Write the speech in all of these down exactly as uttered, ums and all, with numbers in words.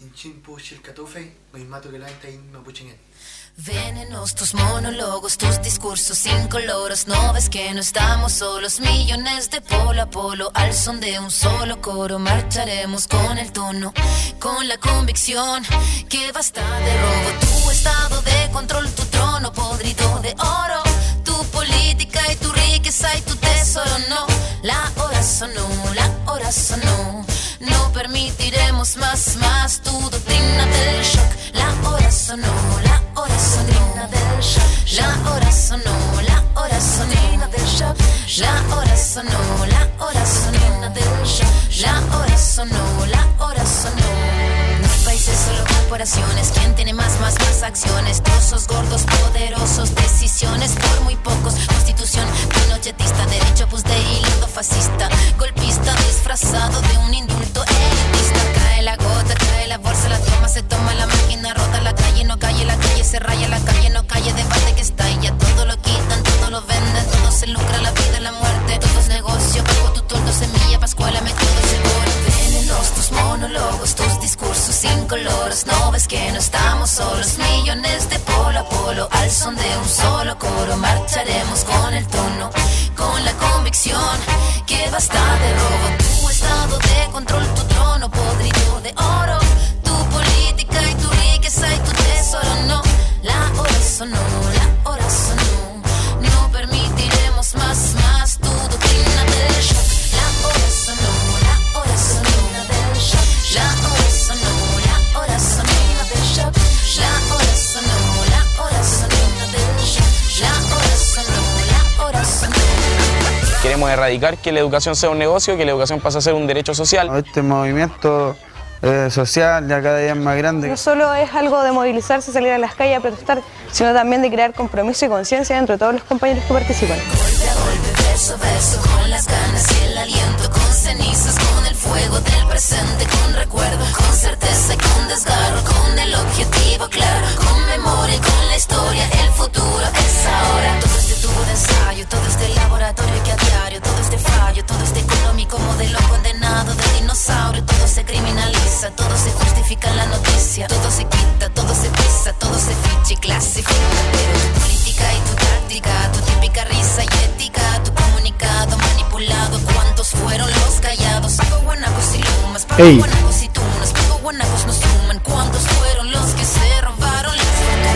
Venenos tus monólogos, tus discursos incoloros. No ves que no estamos solos, millones de polo a polo. Al son de un solo coro marcharemos con el tono, con la convicción que basta de robo. Tu estado de control, tu trono podrido de oro, tu política y tu riqueza y tu tesoro. No, la hora sonó, la hora sonó. No permitiremos más, más tu doctrina del shock. La hora sonó, la hora sonó del shock. La hora sonó, la hora sonó del shock. La hora sonó, la hora sonó del shock. La hora sonó, la hora sonó. No hay países, solo corporaciones. ¿Quién tiene más, más, más acciones? Trozos gordos, poderosos, decisiones por muy pocos. Constitución pinochetista, derecho pues de hilo fascista, golpista disfrazado de un indulto elitista. Cae la gota, cae la bolsa, la toma, se toma la máquina, rota la calle, no calle, la calle se raya, la calle no calle, debate que está y ya todo lo quitan, todo lo venden, todo se lucra, la vida, la muerte, todo es negocio, bajo tu toldo, semilla, pascuala, método seguro. Venenos tus monólogos, tus discursos incoloros. No ves que no estamos solos, millones de polo a polo. Al son de un solo coro marcharemos con el tono, con la convicción que basta de robo. Tu estado de control, tu trono podrido de oro, tu política y tu riqueza y tu tesoro. No, la hora sonó, la hora sonó. No permitiremos más, más tu doctrina del shock. La hora sonó, la hora sonó del shock. La hora sonó, la hora sonó del shock. La hora sonó, la hora sonó del shock. La hora sonó, la hora sonó. Queremos erradicar que la educación sea un negocio, que la educación pase a ser un derecho social. Este movimiento eh, social ya cada día es más grande. No solo es algo de movilizarse, salir a las calles a protestar, sino también de crear compromiso y conciencia entre todos los compañeros que participan. Golpe a golpe, verso a verso, con las ganas y el aliento, con cenizas, con el fuego del presente, con recuerdo, con certeza y con desgarro, con el objetivo claro, con memoria y con la historia, el futuro es ahora. Todo este tubo de ensayo, todo este laboratorio que a diario, todo este fallo, todo este económico modelo condenado de dinosaurio, todo se criminaliza, todo se justifica en la noticia, todo se quita, todo se pisa, todo se ficha y clasifica. Pero tu política y tu táctica, tu típica risa y ética, tu comunicado manipulado, ¿cuántos fueron los callados? Pago guanacos y lumas, pago Ey. guanacos y tunas, pago guanacos nos suman, ¿cuántos fueron los que se robaron las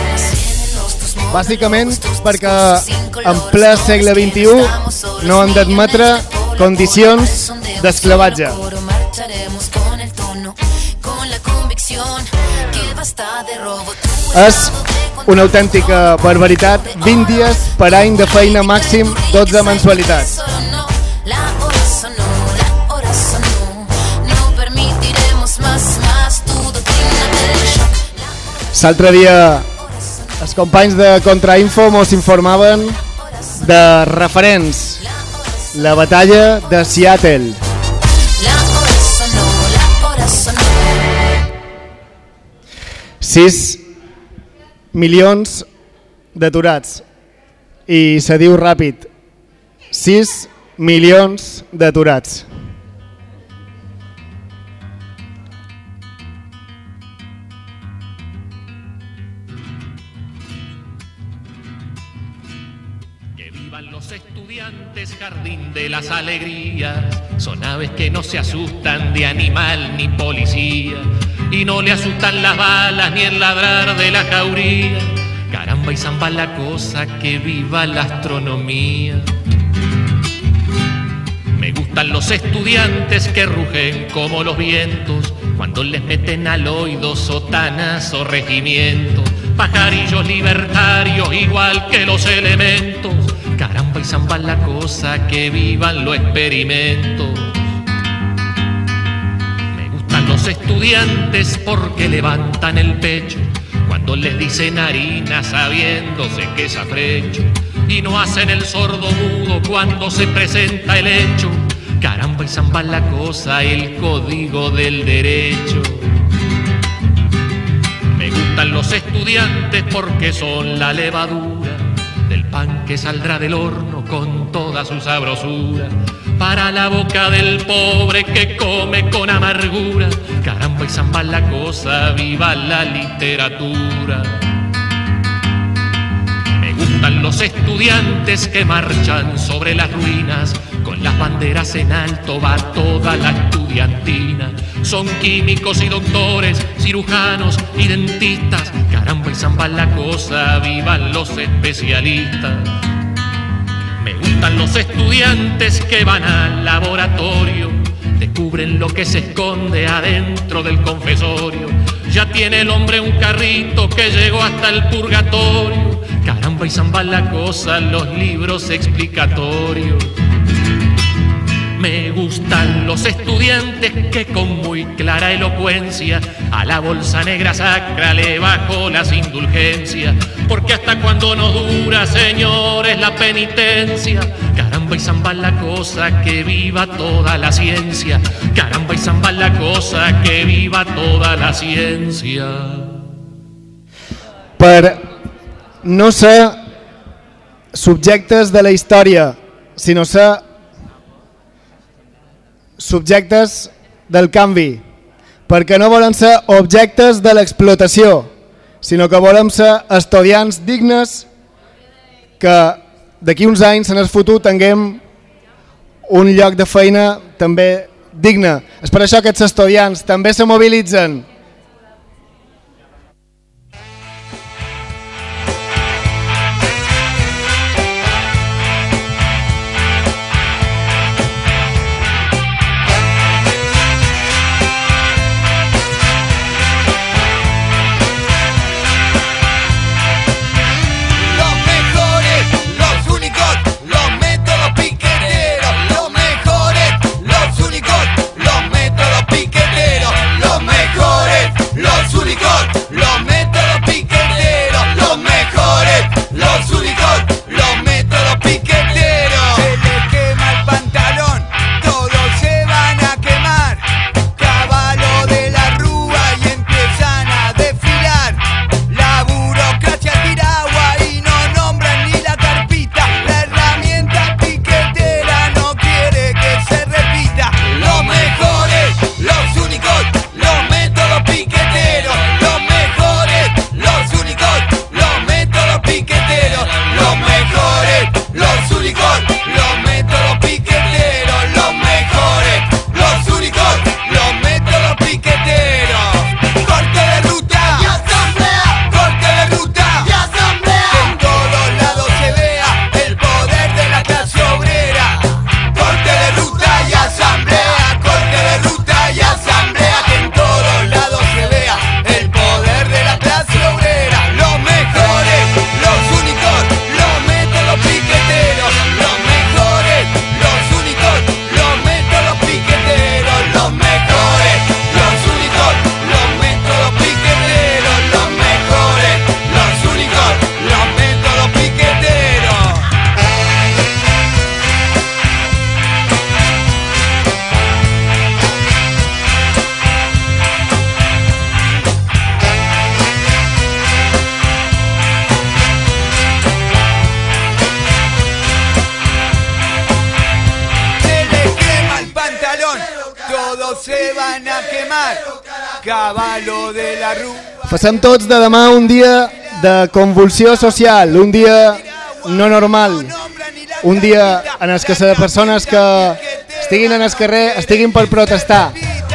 fortunas? Bàsicament perquè en ple segle vint-i-u no han d'admetre condicions d'esclavatge. És una autèntica barbaritat, vint dies per any de feina màxim, dotze mensualitats. L'altre dia els companys de Contrainfo mos informaven de referents, la batalla de Seattle. sis milions d'aturats. I se diu ràpid, sis milions d'aturats. Los estudiantes, jardín de las alegrías, son aves que no se asustan de animal ni policía, y no le asustan las balas ni el ladrar de la jauría. Caramba y zamba la cosa, que viva la astronomía. Me gustan los estudiantes que rugen como los vientos cuando les meten al oído sotanas o regimientos, pajarillos libertarios igual que los elementos. Caramba y zamba la cosa, que vivan los experimentos. Me gustan los estudiantes porque levantan el pecho cuando les dicen harina sabiéndose que es afrecho, y no hacen el sordo mudo cuando se presenta el hecho. Caramba y zamba la cosa, el código del derecho. Me gustan los estudiantes porque son la levadura del pan que saldrá del horno con toda su sabrosura, para la boca del pobre que come con amargura. Caramba y zamba la cosa, viva la literatura. Me gustan los estudiantes que marchan sobre las ruinas, con las banderas en alto va toda la estudiantina. Son químicos y doctores, cirujanos y dentistas. Caramba y zamba la cosa, vivan los especialistas. Me gustan los estudiantes que van al laboratorio, descubren lo que se esconde adentro del confesorio. Ya tiene el hombre un carrito que llegó hasta el purgatorio. Caramba y zamba la cosa, los libros explicatorios. Me gustan los estudiantes que con muy clara elocuencia a la bolsa negra sacra le bajo las indulgencias, porque hasta cuando nos dura, señores, la penitencia. Caramba y zamba la cosa, que viva toda la ciencia. Caramba y zamba la cosa, que viva toda la ciencia. Per no ser subjectes de la història, sinó ser subjectes del canvi, perquè no volem ser objectes de l'explotació, sinó que volem ser estudiants dignes que d'aquí uns anys en el futur tinguem un lloc de feina també digne. És per això que aquests estudiants també se mobilitzen. Passem tots de demà un dia de convulsió social, un dia no normal, un dia en el que les persones que estiguin en el carrer estiguin per protestar,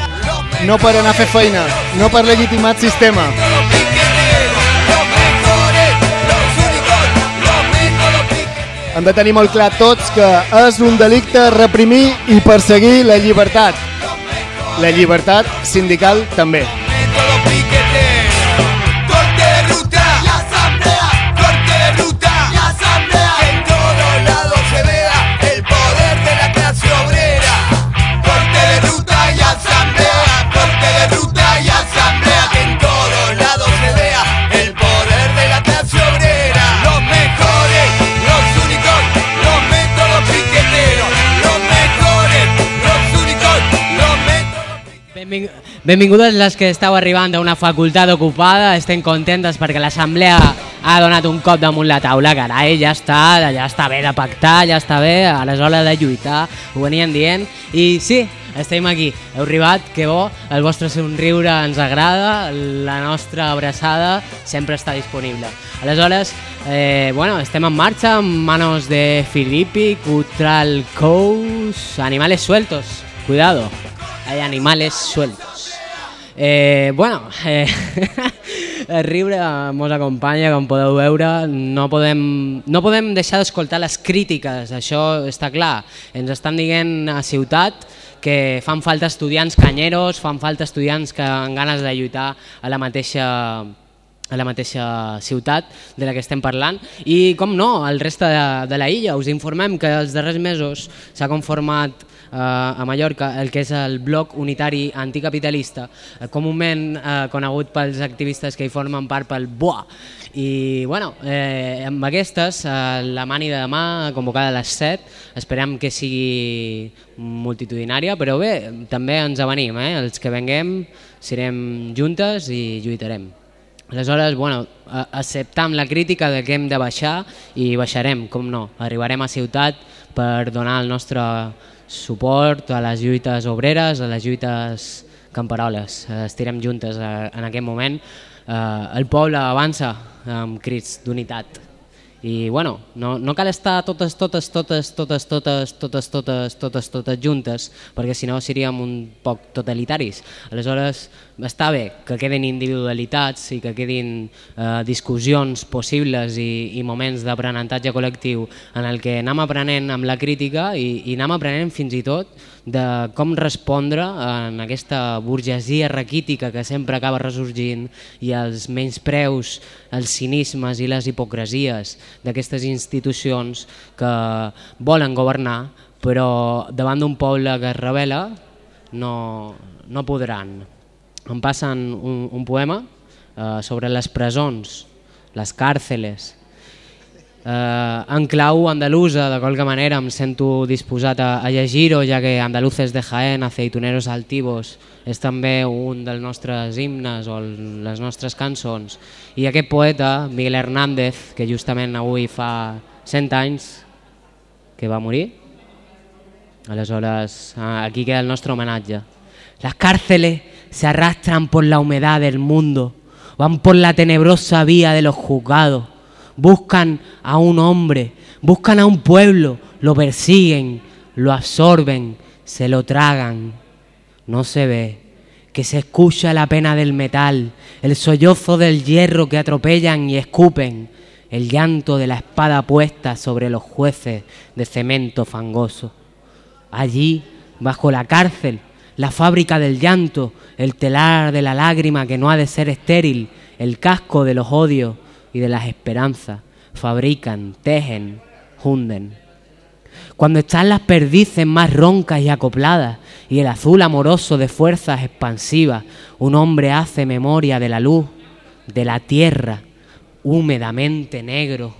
no per anar a fer feina, no per legitimar el sistema. Hem de tenir molt clar tots que és un delicte reprimir i perseguir la llibertat. La llibertat sindical també. Benvingudes les que esteu arribant a una facultat ocupada. Estem contentes perquè l'assemblea ha donat un cop damunt la taula, carai, ja està, ja està bé de pactar, ja està bé, a les hores de lluitar, ho venien dient, i sí, estem aquí, heu arribat, que bo, el vostre somriure ens agrada, la nostra abraçada sempre està disponible. Aleshores, eh, bueno, estem en marxa amb manos de Filippi, Cutral Cous, animales sueltos, cuidado, hay animales sueltos. Eh, bueno, eh, el riure mos acompanya, com podeu veure, no podem, no podem deixar d'escoltar les crítiques, això està clar, ens estan dient a Ciutat que fan falta estudiants canyeros, fan falta estudiants que amb ganes de lluitar a la mateixa a la mateixa ciutat de la que estem parlant i, com no, el reste de, de la illa. Us informem que els darrers mesos s'ha conformat eh, a Mallorca el que és el Bloc Unitari Anticapitalista, eh, comúment eh, conegut pels activistes que hi formen part pel B U A. I bueno, eh, amb aquestes, eh, la mani de demà convocada a les set, esperem que sigui multitudinària, però bé, també ens avenim, eh? Els que venguem serem juntes i lluitarem. Aleshores, bueno, acceptam la crítica de que hem de baixar i baixarem, com no. Arribarem a Ciutat per donar el nostre suport a les lluites obreres, a les lluites camperoles. Estirem juntes en aquest moment. El poble avança amb crits d'unitat. I bueno, no, no cal estar totes, totes, totes, totes, totes, totes, totes, totes, totes juntes, perquè si no seríem un poc totalitaris. Aleshores, està bé que queden individualitats i que quedin eh, discussions possibles i, i moments d'aprenentatge col·lectiu en el que anem aprenent amb la crítica i, i anem aprenent fins i tot de com respondre en aquesta burgesia raquítica que sempre acaba ressorgint i els menyspreus, els cinismes i les hipocresies d'aquestes institucions que volen governar però davant d'un poble que es rebel·la no, no podran. Em passen un, un poema eh, sobre les presons, les càrceles. Eh, en clau andalusa, de qualque manera em sento disposat a, a llegir-ho, ja que Andaluces de Jaén, aceituneros altivos, és també un dels nostres himnes o el, les nostres cançons. I aquest poeta, Miguel Hernández, que justament avui fa cent anys que va morir, aleshores aquí queda el nostre homenatge. Las cárceles se arrastran por la humedad del mundo, van por la tenebrosa vía de los juzgados, buscan a un hombre, buscan a un pueblo, lo persiguen, lo absorben, se lo tragan. No se ve que se escucha la pena del metal, el sollozo del hierro que atropellan y escupen, el llanto de la espada puesta sobre los jueces de cemento fangoso. Allí, bajo la cárcel, la fábrica del llanto, el telar de la lágrima que no ha de ser estéril, el casco de los odios y de las esperanzas, fabrican, tejen, hunden. Cuando están las perdices más roncas y acopladas y el azul amoroso de fuerzas expansivas, un hombre hace memoria de la luz, de la tierra, húmedamente negro.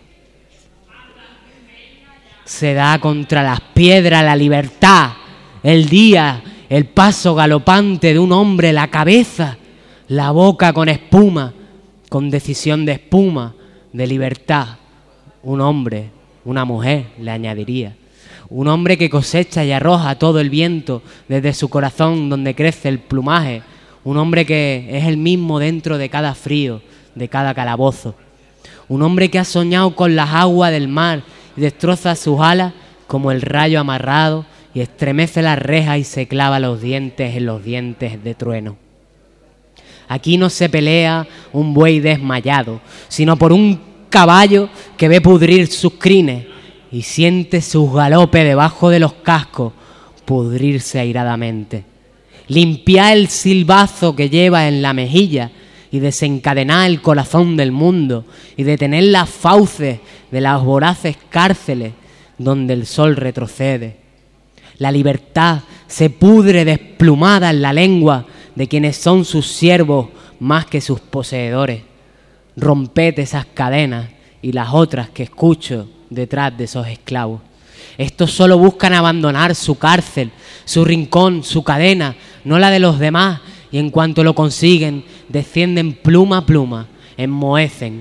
Se da contra las piedras la libertad, el día, el paso galopante de un hombre, la cabeza, la boca con espuma, con decisión de espuma, de libertad. Un hombre, una mujer, le añadiría. Un hombre que cosecha y arroja todo el viento desde su corazón donde crece el plumaje. Un hombre que es el mismo dentro de cada frío, de cada calabozo. Un hombre que ha soñado con las aguas del mar y destroza sus alas como el rayo amarrado y estremece las rejas y se clava los dientes en los dientes de trueno. Aquí no se pelea un buey desmayado, sino por un caballo que ve pudrir sus crines y siente sus galopes debajo de los cascos pudrirse airadamente. Limpiar el silbazo que lleva en la mejilla y desencadenar el corazón del mundo y detener las fauces de las voraces cárceles donde el sol retrocede. La libertad se pudre desplumada en la lengua de quienes son sus siervos más que sus poseedores. Romped esas cadenas y las otras que escucho detrás de esos esclavos. Estos solo buscan abandonar su cárcel, su rincón, su cadena, no la de los demás, y en cuanto lo consiguen, descienden pluma a pluma, enmohecen,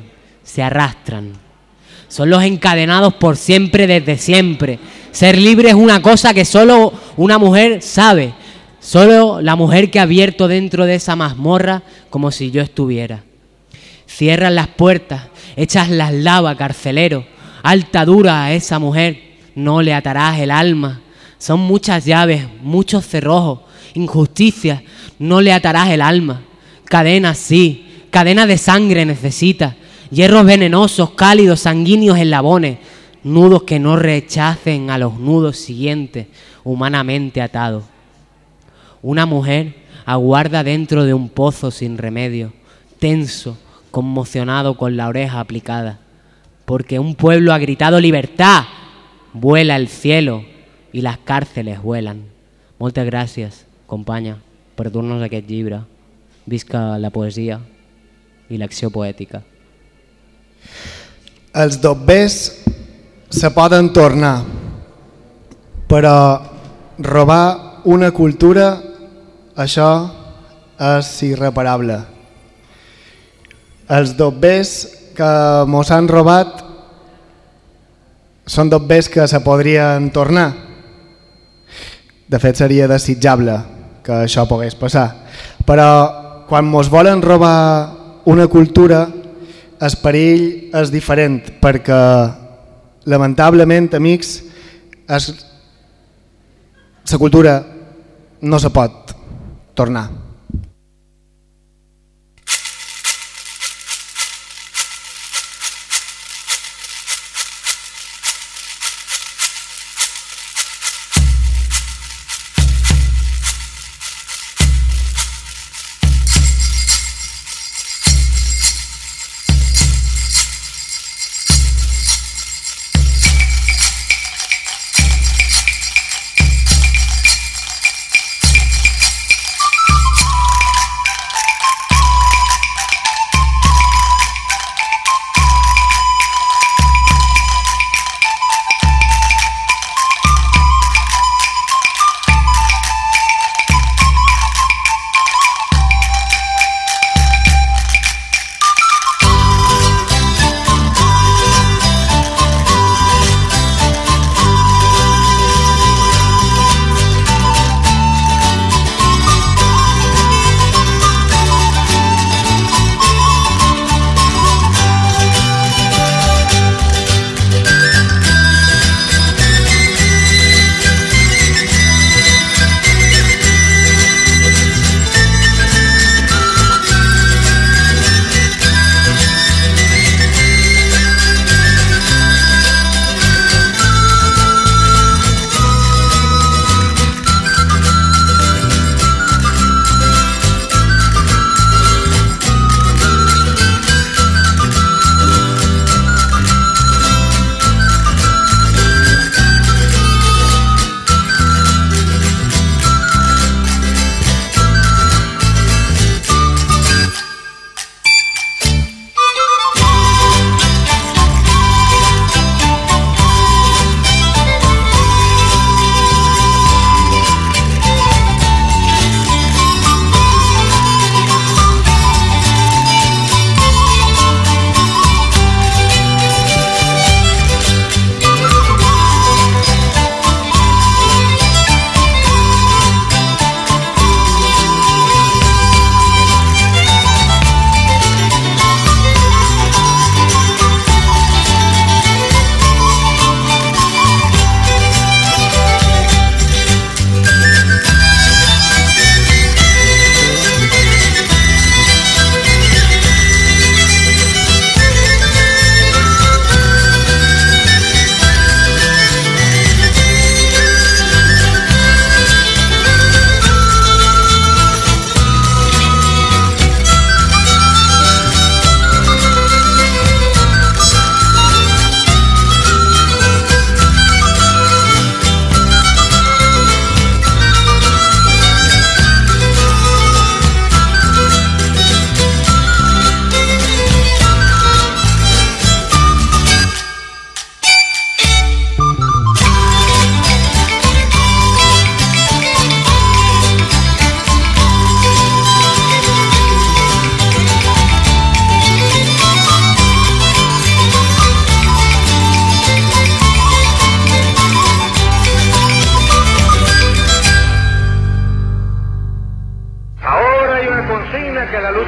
se arrastran. Son los encadenados por siempre desde siempre. Ser libre es una cosa que solo una mujer sabe. Solo la mujer que ha abierto dentro de esa mazmorra como si yo estuviera. Cierran las puertas, echas las lavas, carcelero. Alta dura a esa mujer, no le atarás el alma. Son muchas llaves, muchos cerrojos, injusticias, no le atarás el alma. Cadenas sí, cadenas de sangre necesita. Hierros venenosos, cálidos, sanguíneos eslabones. Nudos que no rechacen a los nudos siguientes, humanamente atados. Una mujer aguarda dentro de un pozo sin remedio, tenso, conmocionado con la oreja aplicada, porque un pueblo ha gritado libertad, vuela el cielo i les càrceles vuelan. Moltes gràcies, companya, per dur-nos aquest llibre. Visca la poesia i l'acció poètica. Els dobbers se poden tornar, però robar una cultura, això és irreparable. Els dobbers que mos han robat són dobbers que se podrien tornar. De fet, seria desitjable que això pogués passar. Però quan mos volen robar una cultura, el perill és diferent, perquè lamentablement, amics, la cultura no se pot tornar.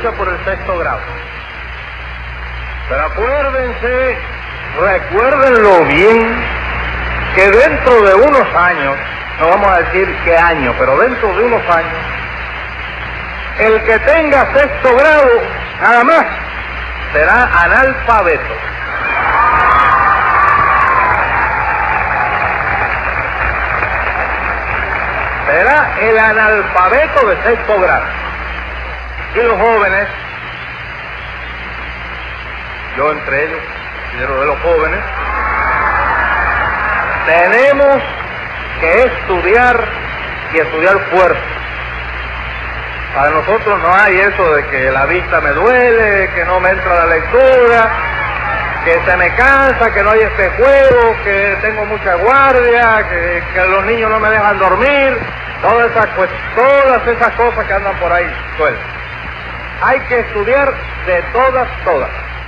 lucha por el sexto grado. Pero acuérdense, recuérdenlo bien, que dentro de unos años, no vamos a decir qué año, pero dentro de unos años, el que tenga sexto grado, nada más, será analfabeto. Será el analfabeto de sexto grado. Y los jóvenes, yo entre ellos, considero de los jóvenes, tenemos que estudiar y estudiar fuerte. Para nosotros no hay eso de que la vista me duele, que no me entra la lectura, que se me cansa, que no hay este juego, que tengo mucha guardia, que, que los niños no me dejan dormir, todas esas, pues, todas esas cosas que andan por ahí sueltas. Hay que estudiar de todas, todas.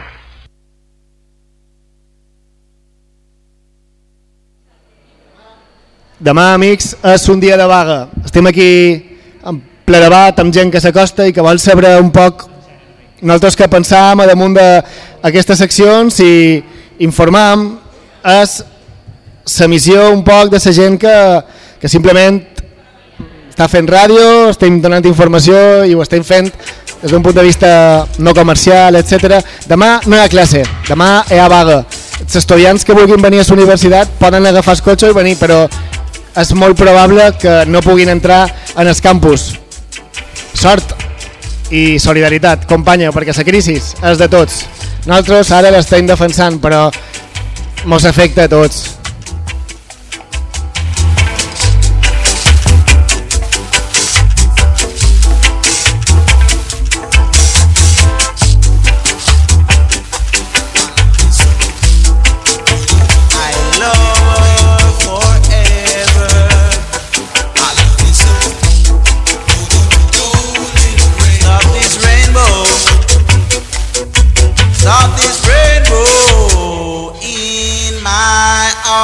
Demà, amics, és un dia de vaga. Estem aquí en ple debat amb gent que s'acosta i que vol saber un poc nosaltres què pensàvem a damunt d'aquestes seccions i informàvem és la missió un poc de la gent que, que simplement està fent ràdio, estem donant informació i ho estem fent des d'un punt de vista no comercial, etcètera. Demà no hi ha classe, demà hi ha vaga. Els estudiants que vulguin venir a la universitat poden agafar el cotxe i venir, però és molt probable que no puguin entrar en el campus. Sort i solidaritat, companya, perquè la crisi és de tots. Nosaltres ara l'estem defensant, però mos afecta a tots. Stop this rainbow in my arms.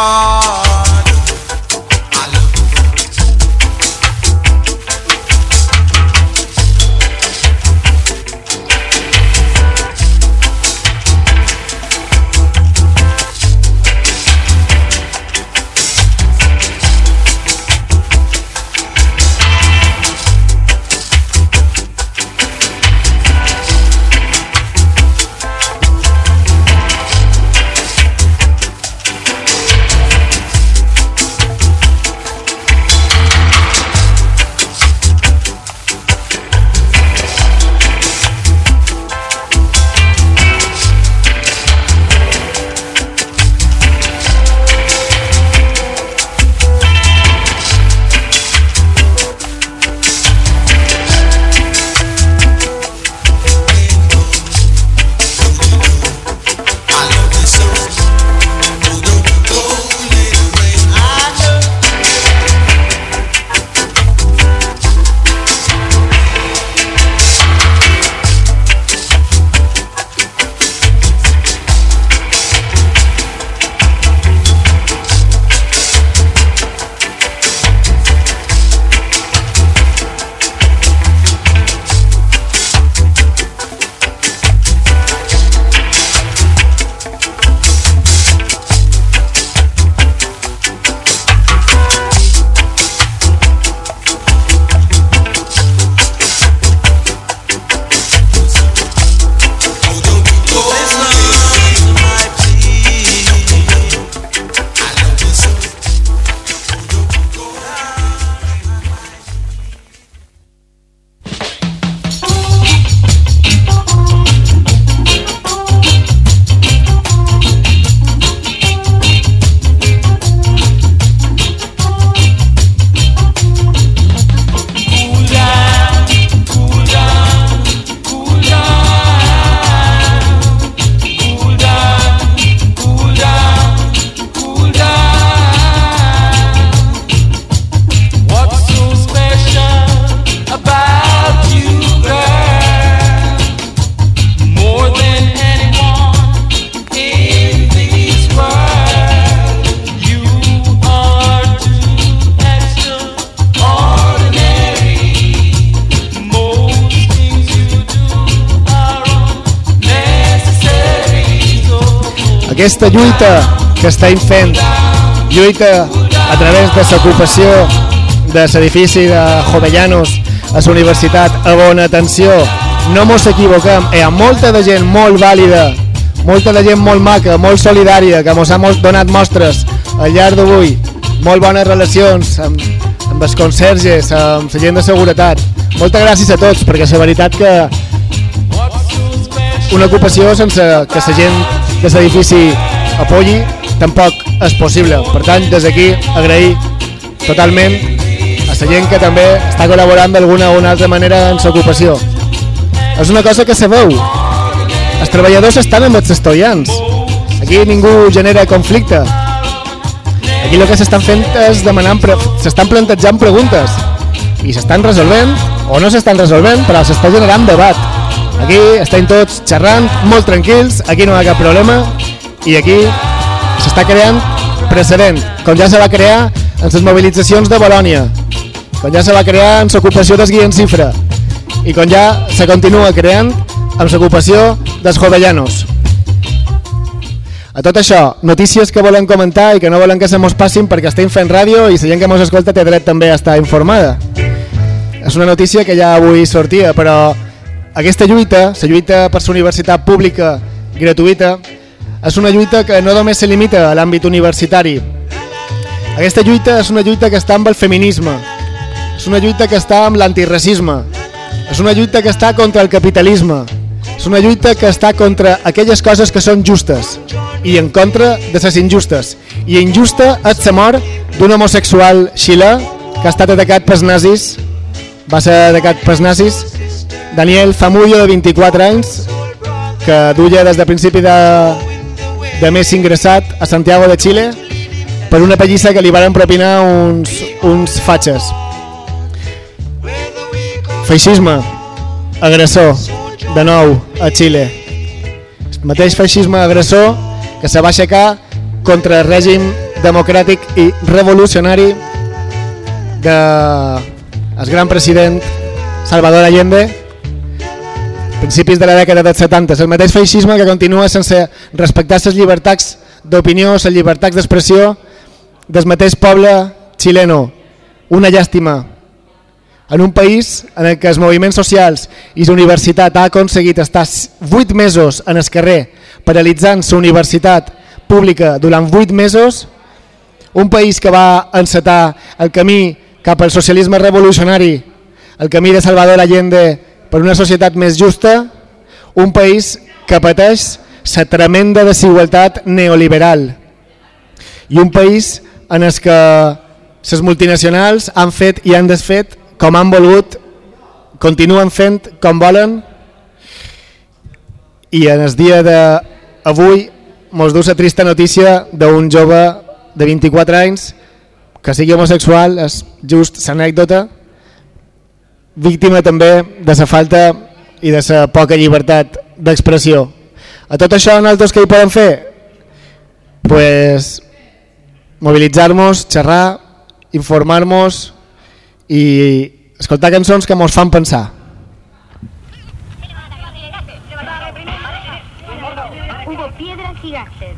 aquesta lluita que estem fent, lluita a través de l'ocupació de l'edifici de Jovellanos a la universitat, a bona atenció, no mos equivoquem, hi ha molta de gent molt vàlida, molta de gent molt maca, molt solidària, que mos ha donat mostres al llarg d'avui, molt bones relacions amb, amb els conserges, amb la gent de seguretat. Moltes gràcies a tots, perquè és la veritat que una ocupació sense que la gent de l'edifici apoyi tampoc és possible. Per tant, des d'aquí agrair totalment a la gent que també està col·laborant d'alguna o una altra manera en l'ocupació. És una cosa que se veu. Els treballadors estan amb els estudiants. Aquí ningú genera conflicte. Aquí el que s'estan fent és demanar, s'estan plantejant preguntes i s'estan resolvent o no s'estan resolvent, però s'està generant debat. Aquí estem tots xerrant, molt tranquils, aquí no hi ha cap problema i aquí s'està creant precedent, com ja se va crear en les mobilitzacions de Bolònia, com ja se va crear en l'ocupació dels Guillem Cifra i com ja se continua creant amb l'ocupació dels Jovellanos. A tot això, notícies que volen comentar i que no volen que se mos passin perquè estem fent ràdio i la gent que mos escolta té dret també a estar informada. És una notícia que ja avui sortia, però aquesta lluita, la lluita per la universitat pública gratuïta, és una lluita que no només se limita a l'àmbit universitari. Aquesta lluita és una lluita que està amb el feminisme, és una lluita que està amb l'antiracisme, és una lluita que està contra el capitalisme, és una lluita que està contra aquelles coses que són justes i en contra de les injustes. I injusta és la mort d'un homosexual xilè que ha estat atacat pels nazis, va ser atacat pels nazis, Daniel Zamullo, de vint-i-quatre anys, que duia des de principi de, de mes ingressat a Santiago de Xile per una pallissa que li van propinar uns, uns fatxes. Feixisme, agressor, de nou a Xile. El mateix feixisme agressor que se va aixecar contra el règim democràtic i revolucionari del gran president Salvador Allende principis de la dècada dels setanta. El mateix feixisme que continua sense respectar les llibertats d'opinió, les llibertats d'expressió del mateix poble xileno. Una llàstima. En un país en el que els moviments socials i la universitat ha aconseguit estar vuit mesos en el carrer paralitzant la universitat pública durant vuit mesos, un país que va encetar el camí cap al socialisme revolucionari, el camí de Salvador Allende per una societat més justa, un país que pateix la tremenda desigualtat neoliberal i un país en el que les multinacionals han fet i han desfet com han volgut, continuen fent com volen i en el dia d'avui mos du la trista notícia d'un jove de vint-i-quatre anys que sigui homosexual, és just l'anècdota, víctima també de la falta i de la poca llibertat d'expressió. A tot això nosaltres què hi podem fer? Pues mobilitzar-nos, xerrar, informar-nos i escoltar cançons que mos fan pensar. Hubo piedras gigantes.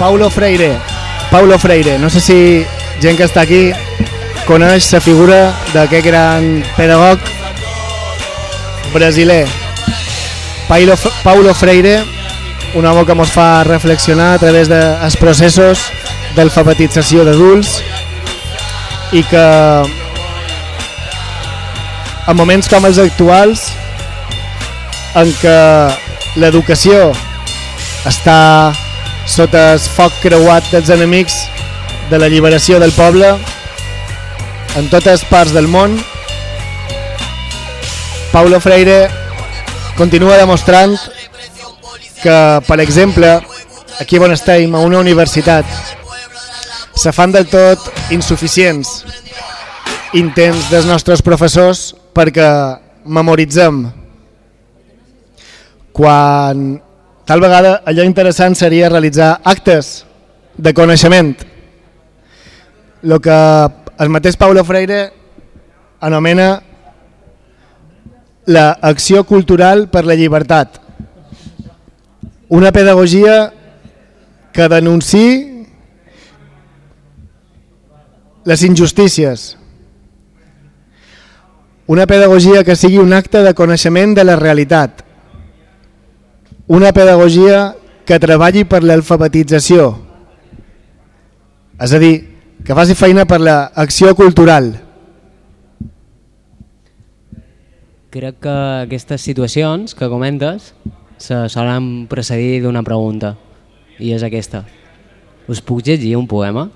Paulo Freire. Paulo Freire, no sé si gent que està aquí coneix la figura d'aquest gran pedagog brasiler. Paulo, Paulo Freire, un home que ens fa reflexionar a través dels processos d'alfabetització d'adults i que en moments com els actuals en què l'educació està sota el foc creuat dels enemics de la lliberació del poble en totes parts del món, Paulo Freire continua demostrant que, per exemple, aquí on estem, a una universitat, se fan del tot insuficients intents dels nostres professors perquè memoritzem, quan tal vegada allò interessant seria realitzar actes de coneixement, el que el mateix Paulo Freire anomena l'acció cultural per la llibertat, una pedagogia que denunciï les injustícies, una pedagogia que sigui un acte de coneixement de la realitat, una pedagogia que treballi per l'alfabetització, és a dir, que faci feina per l'acció cultural. Crec que aquestes situacions que comentes se solen precedir d'una pregunta, i és aquesta. Us puc llegir un poema?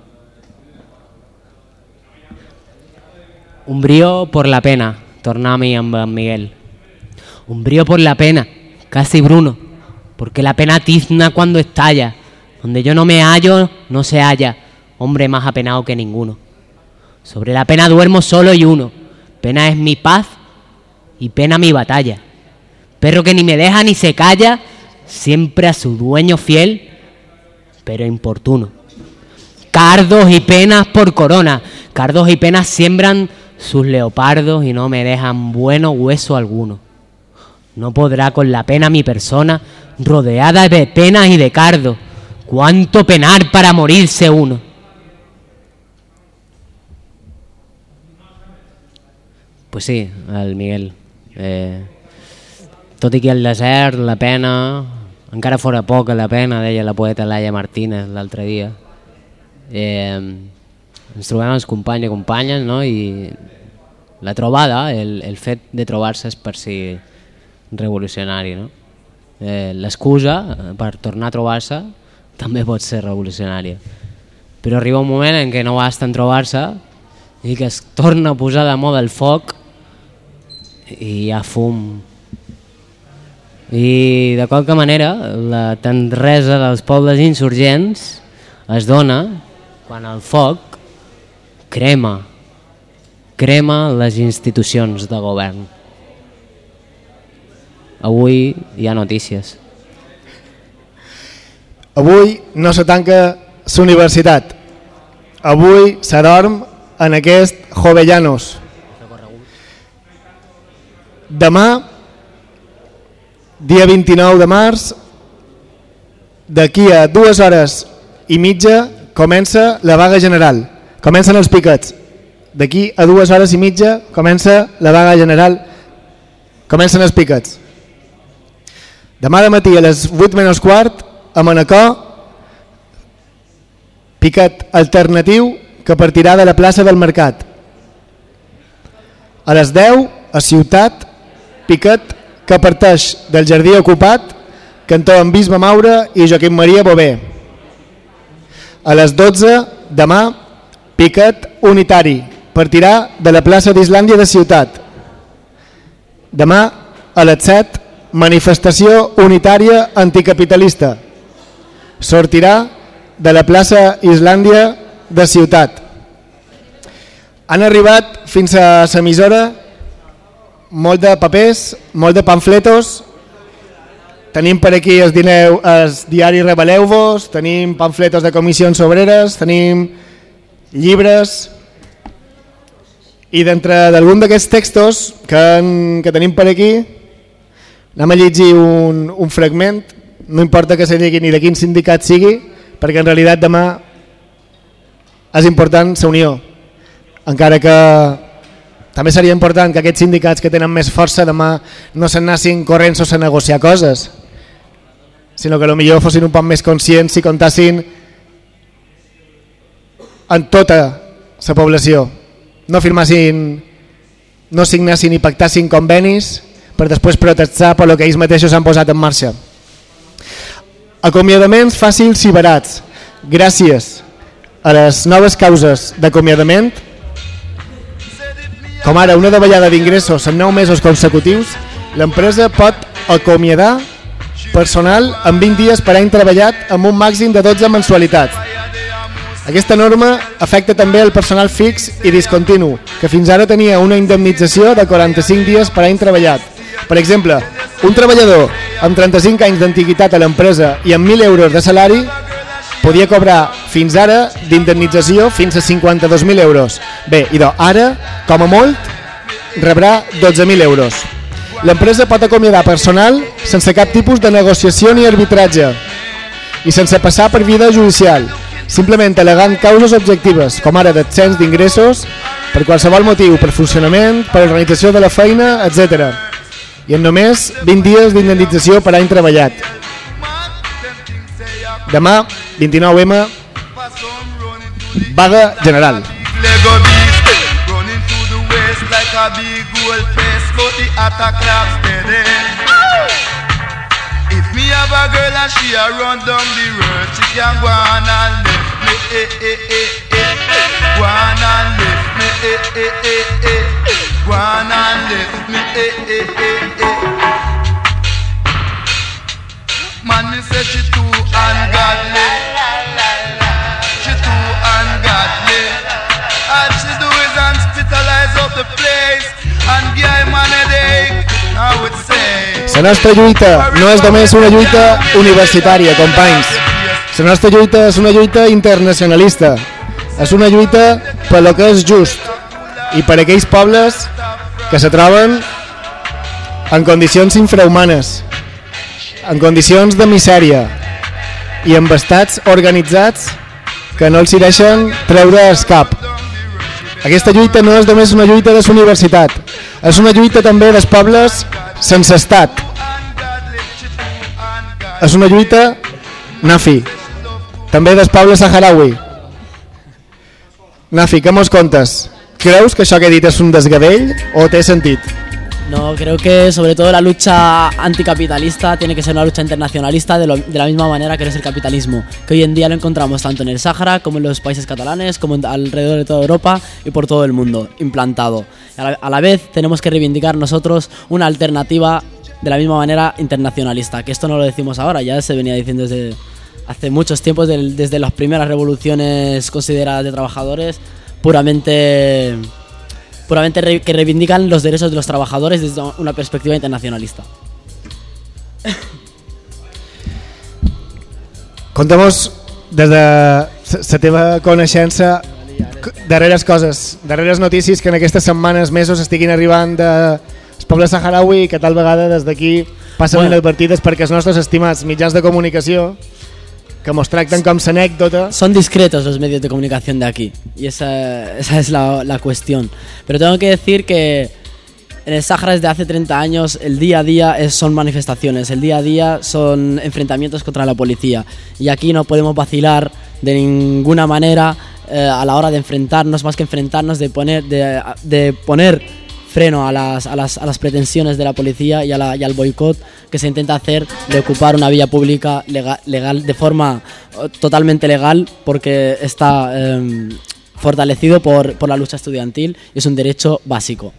Un brío por la pena, tornami amb en Miguel. Un brío por la pena, casi Bruno, porque la pena tizna cuando estalla. Donde yo no me hallo, no se halla hombre más apenado que ninguno. Sobre la pena duermo solo y uno. Pena es mi paz y pena mi batalla. Perro que ni me deja ni se calla, siempre a su dueño fiel, pero importuno. Cardos y penas por corona, cardos y penas siembran sus leopardos y no me dejan bueno hueso alguno. No podrá con la pena mi persona, rodeada de penas y de cardos, cuánto penar para morirse uno. Pues sí, el Miguel. Eh, tot i que el desert, la pena, encara fora poca la pena, deia la poeta Laia Martínez l'altre dia. Eh, ens trobem els companys i companyes, no? I la trobada, el, el fet de trobar-se és per si revolucionari, no? Eh, l'excusa per tornar a trobar-se també pot ser revolucionària, però arriba un moment en què no basta en trobar-se i que es torna a posar de moda el foc i hi ha fum. I de qualque manera la tendresa dels pobles insurgents es dona quan el foc crema crema les institucions de govern. Avui hi ha notícies. Avui no se tanca la universitat. Avui se dorm en aquest Jovellanos. Demà, dia vint-i-nou de març, d'aquí a dues hores i mitja comença la vaga general. Comencen els piquets. D'aquí a dues hores i mitja comença la vaga general. Comencen els piquets. Demà de matí a les vuit menys quart, a Manacor, piquet alternatiu que partirà de la plaça del Mercat. A les deu, a Ciutat, piquet que parteix del Jardí Ocupat, cantó amb Bisbe Maura i Joaquim Maria Bové. A les dotze, demà, piquet unitari, partirà de la plaça d'Islàndia de Ciutat. Demà, a les set, manifestació unitària anticapitalista. Sortirà de la plaça Islàndia de Ciutat. Han arribat fins a l'emissora molt de papers, molt de pamfletos. Tenim per aquí el, dineu, el diari Rebeleu-vos, tenim pamfletos de comissions obreres, tenim llibres. I d'entre d'algun d'aquests textos que, en, que tenim per aquí, anem a llegir un, un fragment, no importa que se digui ni de quin sindicat sigui, perquè en realitat demà és important la unió, encara que també seria important que aquests sindicats que tenen més força demà no se'n anessin corrents a negociar coses, sinó que potser fossin un poc més conscients i comptassin en tota la població, no firmassin, no signessin i pactassin convenis per després protestar per el que ells mateixos han posat en marxa. Acomiadaments fàcils i barats. Gràcies a les noves causes d'acomiadament, com ara una davallada d'ingressos en nou mesos consecutius, l'empresa pot acomiadar personal en vint dies per any treballat amb un màxim de dotze mensualitats. Aquesta norma afecta també el personal fix i discontinu, que fins ara tenia una indemnització de quaranta-cinc dies per any treballat. Per exemple, un treballador amb trenta-cinc anys d'antiguitat a l'empresa i amb mil euros de salari podia cobrar fins ara d'indemnització fins a cinquanta-dos mil euros. Bé, idò, ara, com a molt, rebrà dotze mil euros. L'empresa pot acomiadar personal sense cap tipus de negociació ni arbitratge i sense passar per via judicial, simplement al·legant causes objectives, com ara descens d'ingressos, per qualsevol motiu, per funcionament, per organització de la feina, etcètera. I en només vint dies d'indemnització per any treballat. Demà, vint-i-nou eme, vaga general. If me have a girl and she a run down the road, she can go on and lift me, eh, eh, eh, eh. Go on and lift me, eh, eh, eh, eh. Go on and lift me, eh, eh, eh, eh. Man, me say she too ungodly. She too ungodly. All she do is hospitalize up the place and give him an headache. I would say. La nostra lluita no és només una lluita universitària, companys. La nostra lluita és una lluita internacionalista. És una lluita per lo que és just i per aquells pobles que se troben en condicions infrahumanes, en condicions de misèria i amb estats organitzats que no els hi deixen treure el cap. Aquesta lluita no és només una lluita de la universitat, és una lluita també dels pobles sense estat. És una lluita, Nafi, també del poble saharaui. Nafi, què mos contes? ¿Creus que això que he dit és un desgavell o té sentit? No, creo que sobre todo la lucha anticapitalista tiene que ser una lucha internacionalista de, lo, de la misma manera que es el capitalismo, que hoy en día lo encontramos tanto en el Sáhara como en los países catalanes, como en, alrededor de toda Europa y por todo el mundo, implantado. A la, a la vez tenemos que reivindicar nosotros una alternativa de la misma manera internacionalista, que esto no lo decimos ahora, ya se venía diciendo desde hace muchos tiempos, del, desde las primeras revoluciones consideradas de trabajadores, puramente... puramente re, que reivindican los derechos de los trabajadores desde una perspectiva internacionalista. Conta'mos des de la teva coneixença darreres coses, darreres notícies que en aquestes setmanes, mesos estiguin arribant del poble saharaui i que tal vegada des d'aquí passen bueno. inadvertides perquè els nostres estimats mitjans de comunicació que nos tractan como anécdota. Son discretos los medios de comunicación de aquí y esa, esa es la, la cuestión. Pero tengo que decir que en el Sáhara desde hace treinta años el día a día es, son manifestaciones, el día a día son enfrentamientos contra la policía y aquí no podemos vacilar de ninguna manera eh, a la hora de enfrentarnos, más que enfrentarnos, de poner, de, de poner freno a las, a, las, a las pretensiones de la policía y, a la, y al boicot que se intenta hacer de ocupar una vía pública legal, legal de forma totalmente legal porque está eh, fortalecido por, por la lucha estudiantil y es un derecho básico.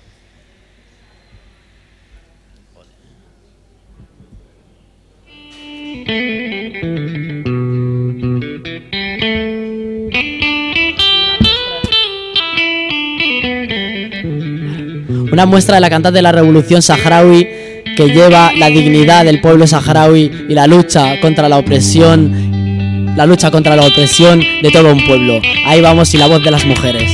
Una muestra de la cantante de la revolución saharaui que lleva la dignidad del pueblo saharaui y la lucha contra la opresión, la lucha contra la opresión de todo un pueblo. Ahí vamos y la voz de las mujeres.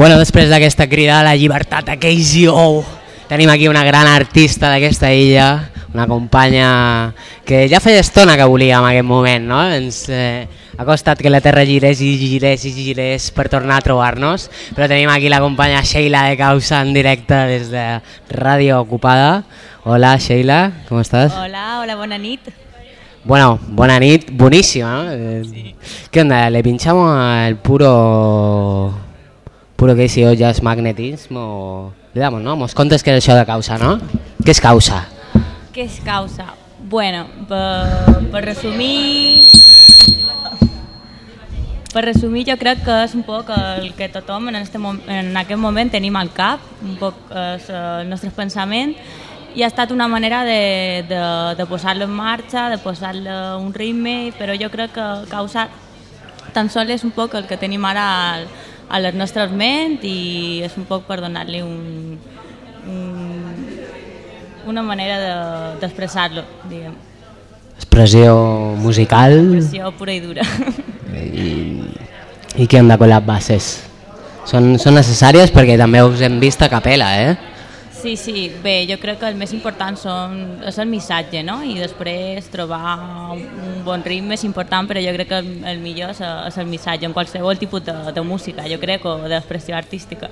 Bueno, després d'aquesta crida a la llibertat a K Z O, tenim aquí una gran artista d'aquesta illa, una companya que ja feia estona que volia en aquest moment, no? Ens eh, ha costat que la Terra girés i girés i girés per tornar a trobar-nos, però tenim aquí la companya Sheila de Causa en directe des de Ràdio Ocupada. Hola Sheila, com estàs? Hola, hola, bona nit. Bueno, buena nit, buenísima, ¿no? Eh, sí. ¿Qué onda? ¿Le pinchamos el puro puro K Z O Jazz Magnetism o le damos, no? Mos contes que és això de Causa, no? Què és Causa? Què és Causa? Bueno, per, per resumir... Per resumir, jo crec que és un poc el que tothom en, este mom en aquest moment tenim al cap, un poc és el nostre pensament, i ha estat una manera de, de, de posar-lo en marxa, de posar-lo un ritme, però jo crec que Causa tan sols és un poc el que tenim ara al, a les nostres ments i és un poc per donar-li un, un, una manera d'expressar-lo, de, diguem. Expressió musical. Expressió pura i dura. I, i què onda con les bases? Són, són necessàries perquè també us hem vist a capella, eh? Sí, sí, bé, jo crec que el més important són, és el missatge, no? I després trobar un bon ritme és important, però jo crec que el, el millor és, és el missatge en qualsevol tipus de, de música, jo crec, o d'expressió artística.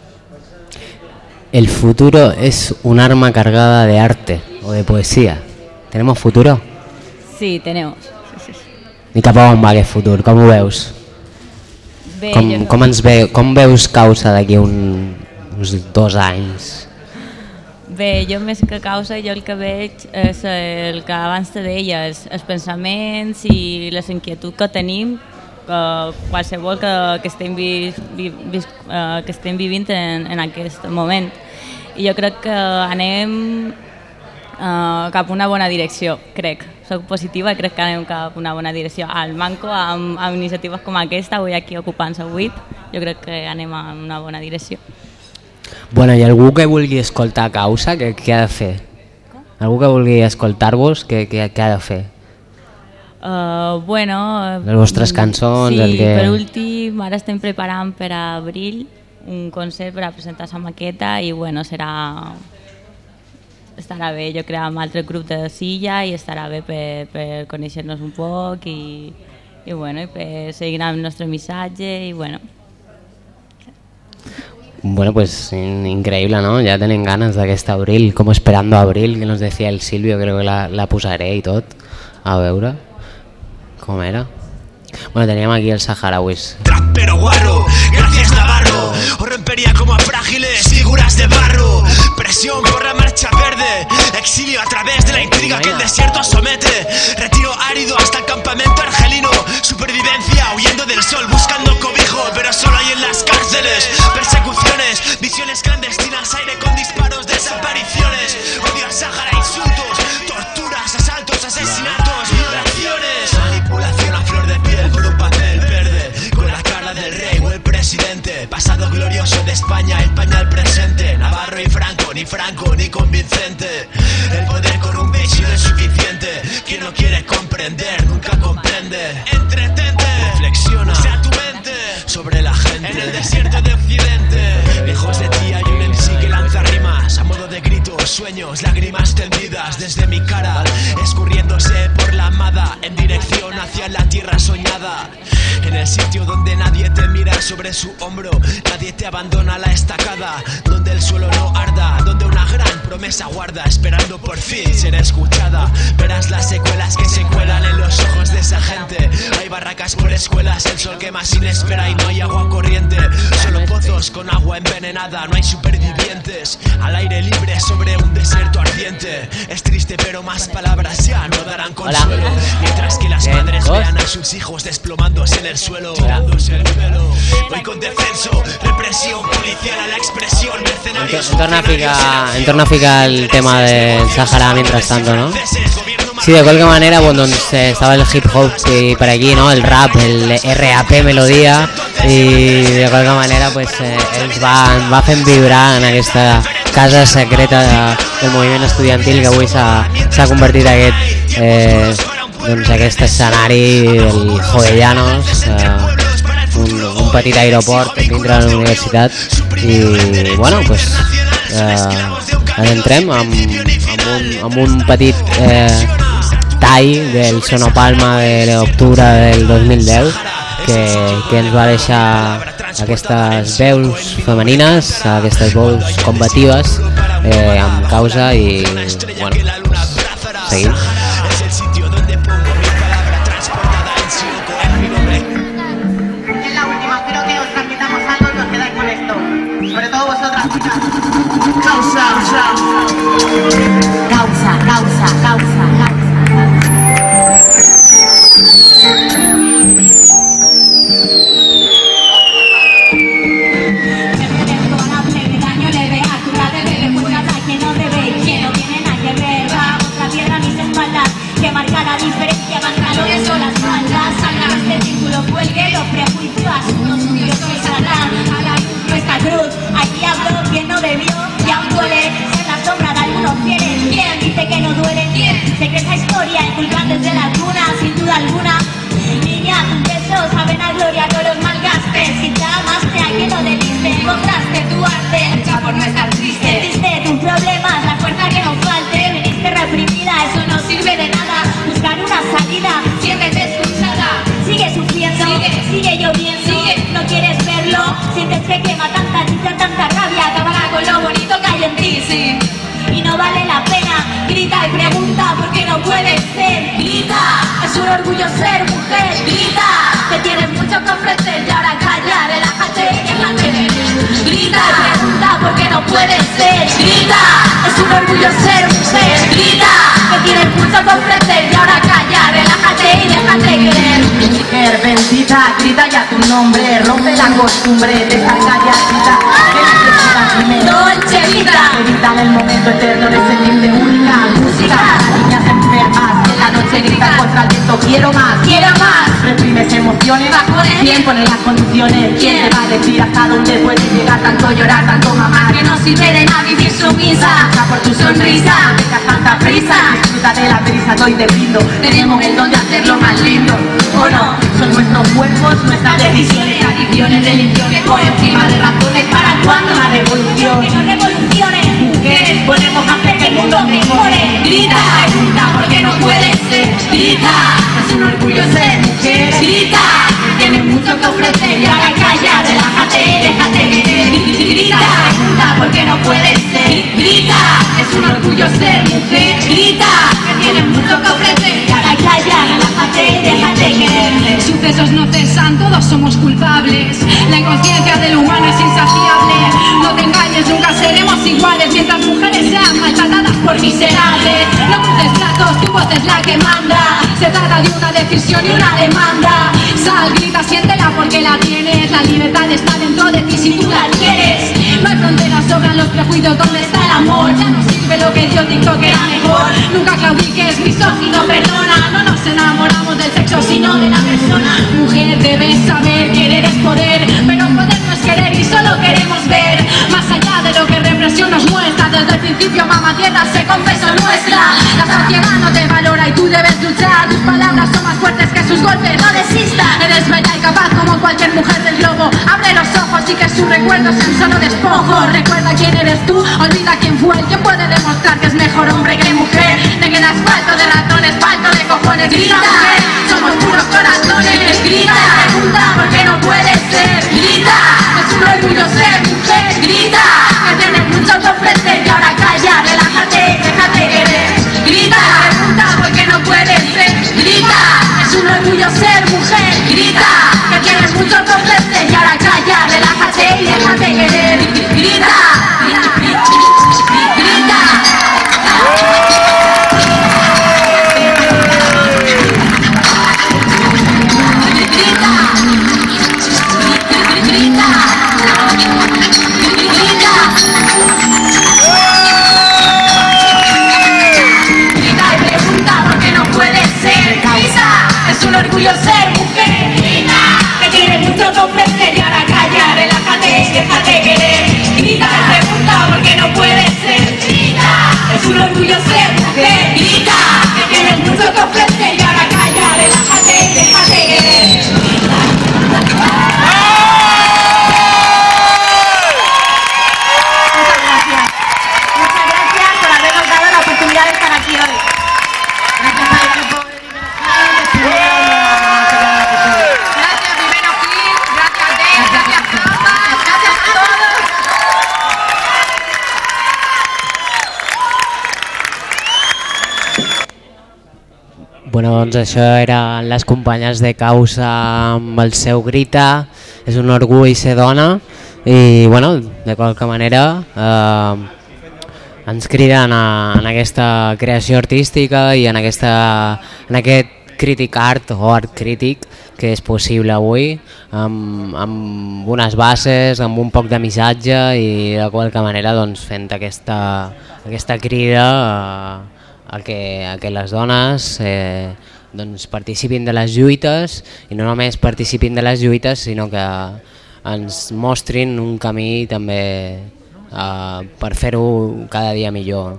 El futuro es un arma cargada de arte o de poesía. ¿Tenemos futuro? Sí, tenemos. Sí, sí. I cap a on va aquest futur? Com ho veus? Bé, com, jo... com, ens ve, com veus Causa d'aquí un, uns dos anys? Bé, jo més que Causa, jo el que veig és el que abans te deia, els, els pensaments i les inquietuds que tenim, que qualsevol que, que, estem, vi, vi, vi, uh, que estem vivint en, en aquest moment. I jo crec que anem uh, cap a una bona direcció, crec. Soc positiva i crec que anem cap a una bona direcció. Al Manco, amb, amb iniciatives com aquesta, avui aquí ocupant-se W I P, jo crec que anem en una bona direcció. Bueno, i algú que vulgui escoltar Causa, què, què ha de fer? Com? Algú que vulgui escoltar-vos, què, què, què ha de fer? Uh, bueno... Les vostres cançons... Sí, el que... per últim, ara estem preparant per a abril un concert per a presentar la maqueta i bueno, serà... estarà bé, jo crec, amb altre grup de Silla i estarà bé per, per conèixer-nos un poc i, i bueno, i per seguir amb el nostre missatge i bueno... Bueno, pues increíble, ¿no? Ya tienen ganas de aquest abril, como esperando abril, que nos decía el Silvio, creo que la, la posaré y tot, a veure com era. Bueno, teníamos aquí el Saharauis. Trapero guarro, gracias Navarro, os rompería como a frágiles figuras de barro. Presión por la marcha verde, exilio a través de la intriga que el desierto somete. Retiro árido hasta el campamento argelino, supervivencia huyendo del sol buscando cobijo, pero solo hay en las cárceles. Persecuciones, visiones clandestinas, aire con disparos, desapariciones. Odio a Sáhara, insultos, torturas, asaltos, asesinatos, violaciones. Manipulación a flor de piel por un papel verde, con la cara del rey o el presidente. Pasado glorioso de España, empaña el presente. Navarro y Franco, ni Franco ni convincente. El poder corrompe y no es suficiente. Quien no quiere comprender nunca comprende. Entretente, reflexiona, sea tu mente sobre la gente. En el desierto de Occidente, lejos de ti hay un M C que lanza rimas a modo de gritos, sueños, lágrimas tendidas desde mi cara, escurriéndose por la amada en dirección hacia la tierra soñada. En el sitio donde nadie te mira sobre su hombro, nadie te abandona la estacada, donde el suelo no arda, donde una gran promesa guarda, esperando por fin ser escuchada. Verás las secuelas que se cuelan en los ojos de esa gente. Hay barracas por escuelas, el sol quema sin espera y no hay agua corriente. Solo pozos con agua envenenada, no hay supervivientes. Al aire libre sobre un desierto ardiente. Es triste pero más palabras ya no darán consuelo. Hola. Mientras que las madres vean a sus hijos desplomándose en el suelo, tirándose el pelo. Voy con descenso, represión policial a la expresión, mercenarios. En torno a ficar, en torno a ficar el tema del Sahara mientras tanto, ¿no? Sí, de cualquier manera, bueno, donde estaba el hip hop y por aquí, ¿no? El rap, el R A P melodía i de qualsevol manera pues, eh, ells van, va fent vibrar en aquesta casa secreta de, del moviment estudiantil que avui s'ha convertit aquest, eh, doncs aquest escenari del Jovellanos, eh, un, un petit aeroport dintre de la universitat i bueno, pues, eh, entrem amb, amb, un, amb un petit eh, tall del Sonopalma de l'octubre del dos mil deu que, que ens va deixar aquestes veus femenines, aquestes veus combatives eh, amb causa i bueno, pues, seguim. Causa, causa, causa, causa, causa. Que marca la diferencia, pantalones o las faldas. Haga este círculo cuelgue los prejuicios, asumo suyo, soy Satán. A la luz nuestra cruz, aquí hablo quien no debió y aún duele ser la sombra de algunos fieles. ¿Quién dice que no duele? ¿Quién se cree esa historia inculcar desde la cuna? Sin duda alguna, niña, un beso saben a gloria, no los malgastes. Si te amaste a quien lo debiste, encontraste tu arte, lucha por no estar triste. Sentiste tus problemas, la fuerza que nos falte, veniste reprimida, eso no sirve de nada. Buscar una salida, siéntete escuchada. Sigue sufriendo, sigue, sigue lloviendo, sigue, no quieres verlo. Sientes que quema tanta tinta, tanta rabia, acabará con lo bonito que hay en ti, sí. Y no vale la pena, grita y pregunta por qué no puedes ser. Grita, es un orgullo ser mujer. Grita, que tienes mucho que ofrecer y ahora calla, relájate y déjate ver. Grita y pregunta por qué no puedes ser. Grita, es un orgullo ser mujer. Grita, que tienes mucho que ofrecer y ahora calla, relájate y déjate querer. Mujer bendita, grita ya tu nombre, rompe la costumbre de estar calladita. Dolce Vita, evita en el momento eterno de sentirte única. Música para niñas enfermas, en la noche grita contra el viento. Quiero más, quiero más. Reprimes emociones, ¿quién pone las condiciones? ¿Quién te va a decir hasta dónde puedes llegar? Tanto llorar, tanto mamar, que no sirve de nada vivir sumisa. Lucha por tu sonrisa, no tengas tanta prisa. Disfruta de la brisa, doy te brindo. Tenemos el don de hacerlo más lindo, ¿o no? Son nuestros cuerpos, nuestras decisiones, tradiciones, religiones, por encima de razones. ¿Para cuándo la revolución? Que no revoluciones, mujeres, podemos hacer que el mundo mejore. Grita, grita, porque no puedes ser. Grita, es un orgullo ser mujer. Grita, tienes mucho que ofrecer y ahora calla, relájate, déjate querer. Grita, grita, porque no puedes ser. Grita, es un orgullo ser mujer. Grita, que tienes mucho que ofrecer y ahora calla, relájate, déjate querer. Sucesos no cesan, todos somos culpables. La inconsciencia del humano es insaciable. No te engañes, nunca seremos iguales mientras mujeres sean maltratadas por miserables. No cruces platos, tu voz es la que manda. Se trata de una decisión y una demanda. Sal, grita, siéntela porque la tienes. La libertad está dentro de ti si tú la quieres. No hay fronteras, sobran los prejuicios, ¿dónde está el amor? Ya no sirve lo que Dios dijo que era mejor. Nunca claudiques, misógino, perdona. No nos enamoramos del sexo sino de la persona. Mujer, debes saber, querer es poder, pero poder no es querer y solo queremos ver más allá de lo que represión nos muestra. Desde el principio mamá tierra se confesó nuestra. La sociedad no te valora y tú debes luchar. Tus palabras son más fuertes que sus golpes, no desistas. Eres bella y capaz como cualquier mujer del globo. Abre los ojos y que sus recuerdos sean solo despojo. Recuerda quién eres tú, olvida quién fue. ¿Quién puede demostrar que es mejor hombre que mujer? Te quedas falto de razones, falto de cojones. Grita, mujer, somos puros corazones. Grita, pregunta por qué no puedes ser. Grita, es un orgullo ser mujer. Grita, que tienes mucho que ofrecer y ahora calla, relájate, déjate querer. Grita, pregunta por qué no puedes ser. Grita, es un orgullo ser mujer. Grita, que tienes mucho que ofrecer y ahora calla, relájate y déjate querer. Grita, grita, grita. Bueno, doncs això eren les companyes de Causa amb el seu Grita, és un orgull ser dona i bueno, de qualque manera eh, ens criden a, en aquesta creació artística i en, aquesta, en aquest crític art o art crític que és possible avui amb, amb unes bases, amb un poc de missatge i de qualque manera doncs, fent aquesta, aquesta crida a, a, que, a que les dones eh, doncs, participin de les lluites i no només participin de les lluites sinó que ens mostrin un camí també eh, per fer-ho cada dia millor.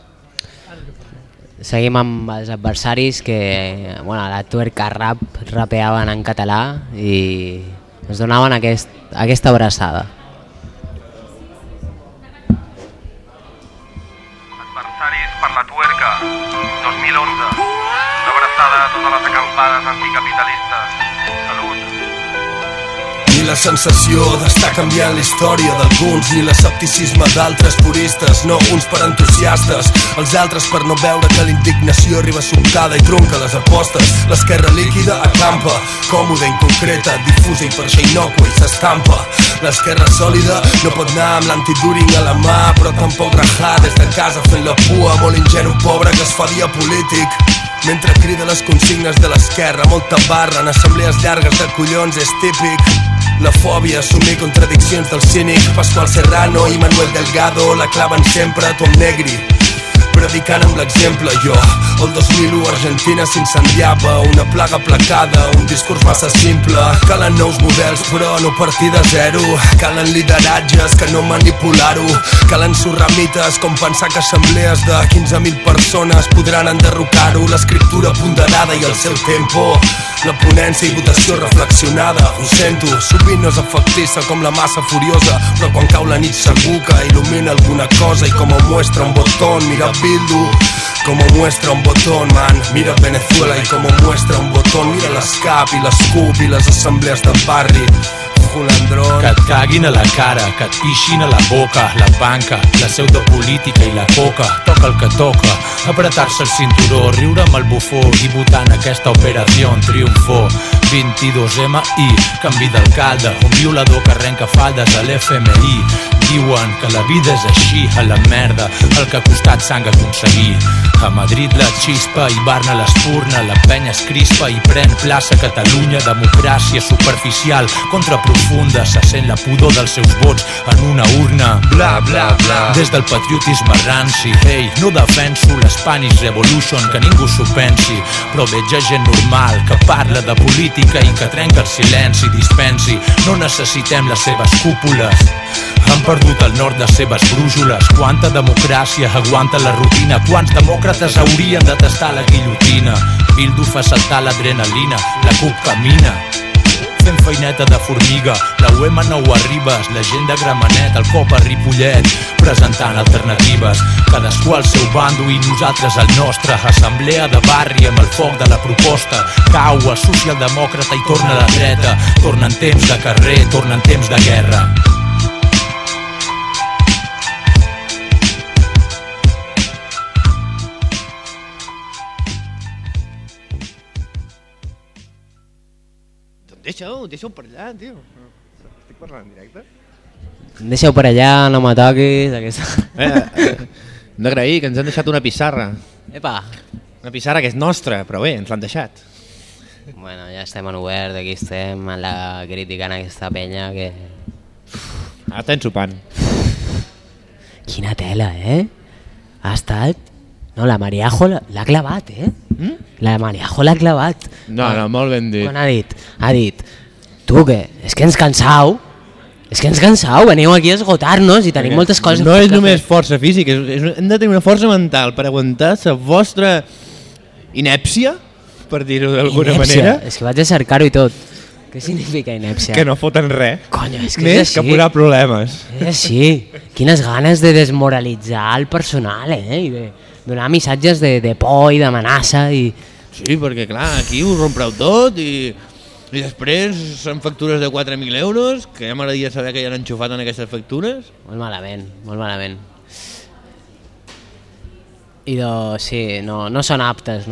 Seguim amb els adversaris que bueno, la tuerca rap rapeaven en català i ens donaven aquest, aquesta abraçada. Adversaris per la tuerca, dos mil onze. Una abraçada a totes les acampades anticapitalistes. Salut. Ni la sensació d'estar canviant la història d'alguns, ni l'escepticisme d'altres puristes, no uns per entusiastes, els altres per no veure que la indignació arriba sobtada i trunca les apostes. L'esquerra líquida acampa, còmoda, inconcreta, difusa i per això innocua i s'estampa. L'esquerra sòlida no pot anar amb l'antiduring a la mà, però tampoc rajar des de casa fent la pua, molt ingenu pobre que es fa dia polític. Mentre crida les consignes de l'esquerra, molta barra en assemblees llargues de collons és típic. La fòbia, assumir contradiccions del cínic, Pascual Serrano i Manuel Delgado la claven sempre a Tom Negri, predicant amb l'exemple. Jo, el dos mil u Argentina s'incendiava, una plaga placada, un discurs massa simple. Calen nous models però no partir de zero, calen lideratges que no manipular-ho, calen sorramites com pensar que assemblees de quinze mil persones podran enderrocar-ho. L'escriptura ponderada i el seu tempo, la ponència i votació reflexionada. Ho sento, sovint no és efectissa com la massa furiosa, però quan cau la nit segur que il·lumina alguna cosa i com ho muestra un botón, mira Bildu, como muestra un botón, man. Mira Venezuela y como muestra un botón. Mira l'Escap i l'Escup i les assemblees del barri. Julandrón. Que et caguin a la cara, que et pixin a la boca, la banca, la pseudopolítica i la coca. Toca el que toca, apretar-se el cinturó, riure amb el bufó i votar en aquesta operació triomfó. vint-i-dos ema i canvi d'alcalde, un violador que arrenca faldes a l'F M I. Diuen que la vida és així, a la merda, el que ha costat sang aconseguir. A Madrid la xispa i Barna l'espurna, la penya es crispa i pren plaça Catalunya. Democràcia superficial contra profunda, se sent la pudor dels seus vots en una urna. Bla, bla, bla. Des del patriotisme ranci, hey, no defenso l'Spanish Revolution, que ningú s'ho pensi, però veig a gent normal que parla de política i que trenca el silenci, dispensi. No necessitem les seves cúpules, han perdut el nord de seves brújoles. Quanta democràcia aguanta la rutina, quants demòcrates haurien de tastar la guillotina. Bildu fa saltar l'adrenalina, la CUP camina fent feineta de formiga, la U M no ho arribes, la gent de Gramenet, el cop a Ripollet, presentant alternatives, cadascú al seu bando i nosaltres al nostre. Assemblea de barri amb el foc de la proposta, cau el socialdemòcrata i torna a la dreta, tornen temps de carrer, tornen temps de guerra. Deixa-ho, deixa-ho per allà, tio. Estic parlant en directe? Deixa-ho per allà, no me toquis. Aquesta... Eh, eh, hem d'agrair que ens han deixat una pissarra. Epa! Una pissarra que és nostra, però bé, ens l'han deixat. Bueno, ja estem en obert, aquí estem, en la crítica en aquesta penya que... Ara estem sopant. Quina tela, eh? Ha estat... No, la Mariajo l'ha clavat, eh? Mm? La Mariajo l'ha clavat. No, no, molt ben dit. Quan ha dit? Ha dit, tu què? És que ens cansau. És que ens cansau, veniu aquí a esgotar-nos i tenim moltes coses... No és només força física, és, és, hem de tenir una força mental per aguantar la vostra inèpcia, per dir-ho d'alguna manera. És que vaig a cercar-ho i tot. Què significa inèpcia? Que no foten res. Coño, és que Més és que posar problemes. És així. Quines ganes de desmoralitzar el personal, eh? I de donar missatges de, de por i d'amenaça i... Sí, perquè clar, aquí ho rompreu tot i, i després són factures de quatre mil euros, que ja m'agradaria saber que hi han enxufat en aquestes factures. Molt malament, molt malament. I doncs sí, no, no són aptes, no?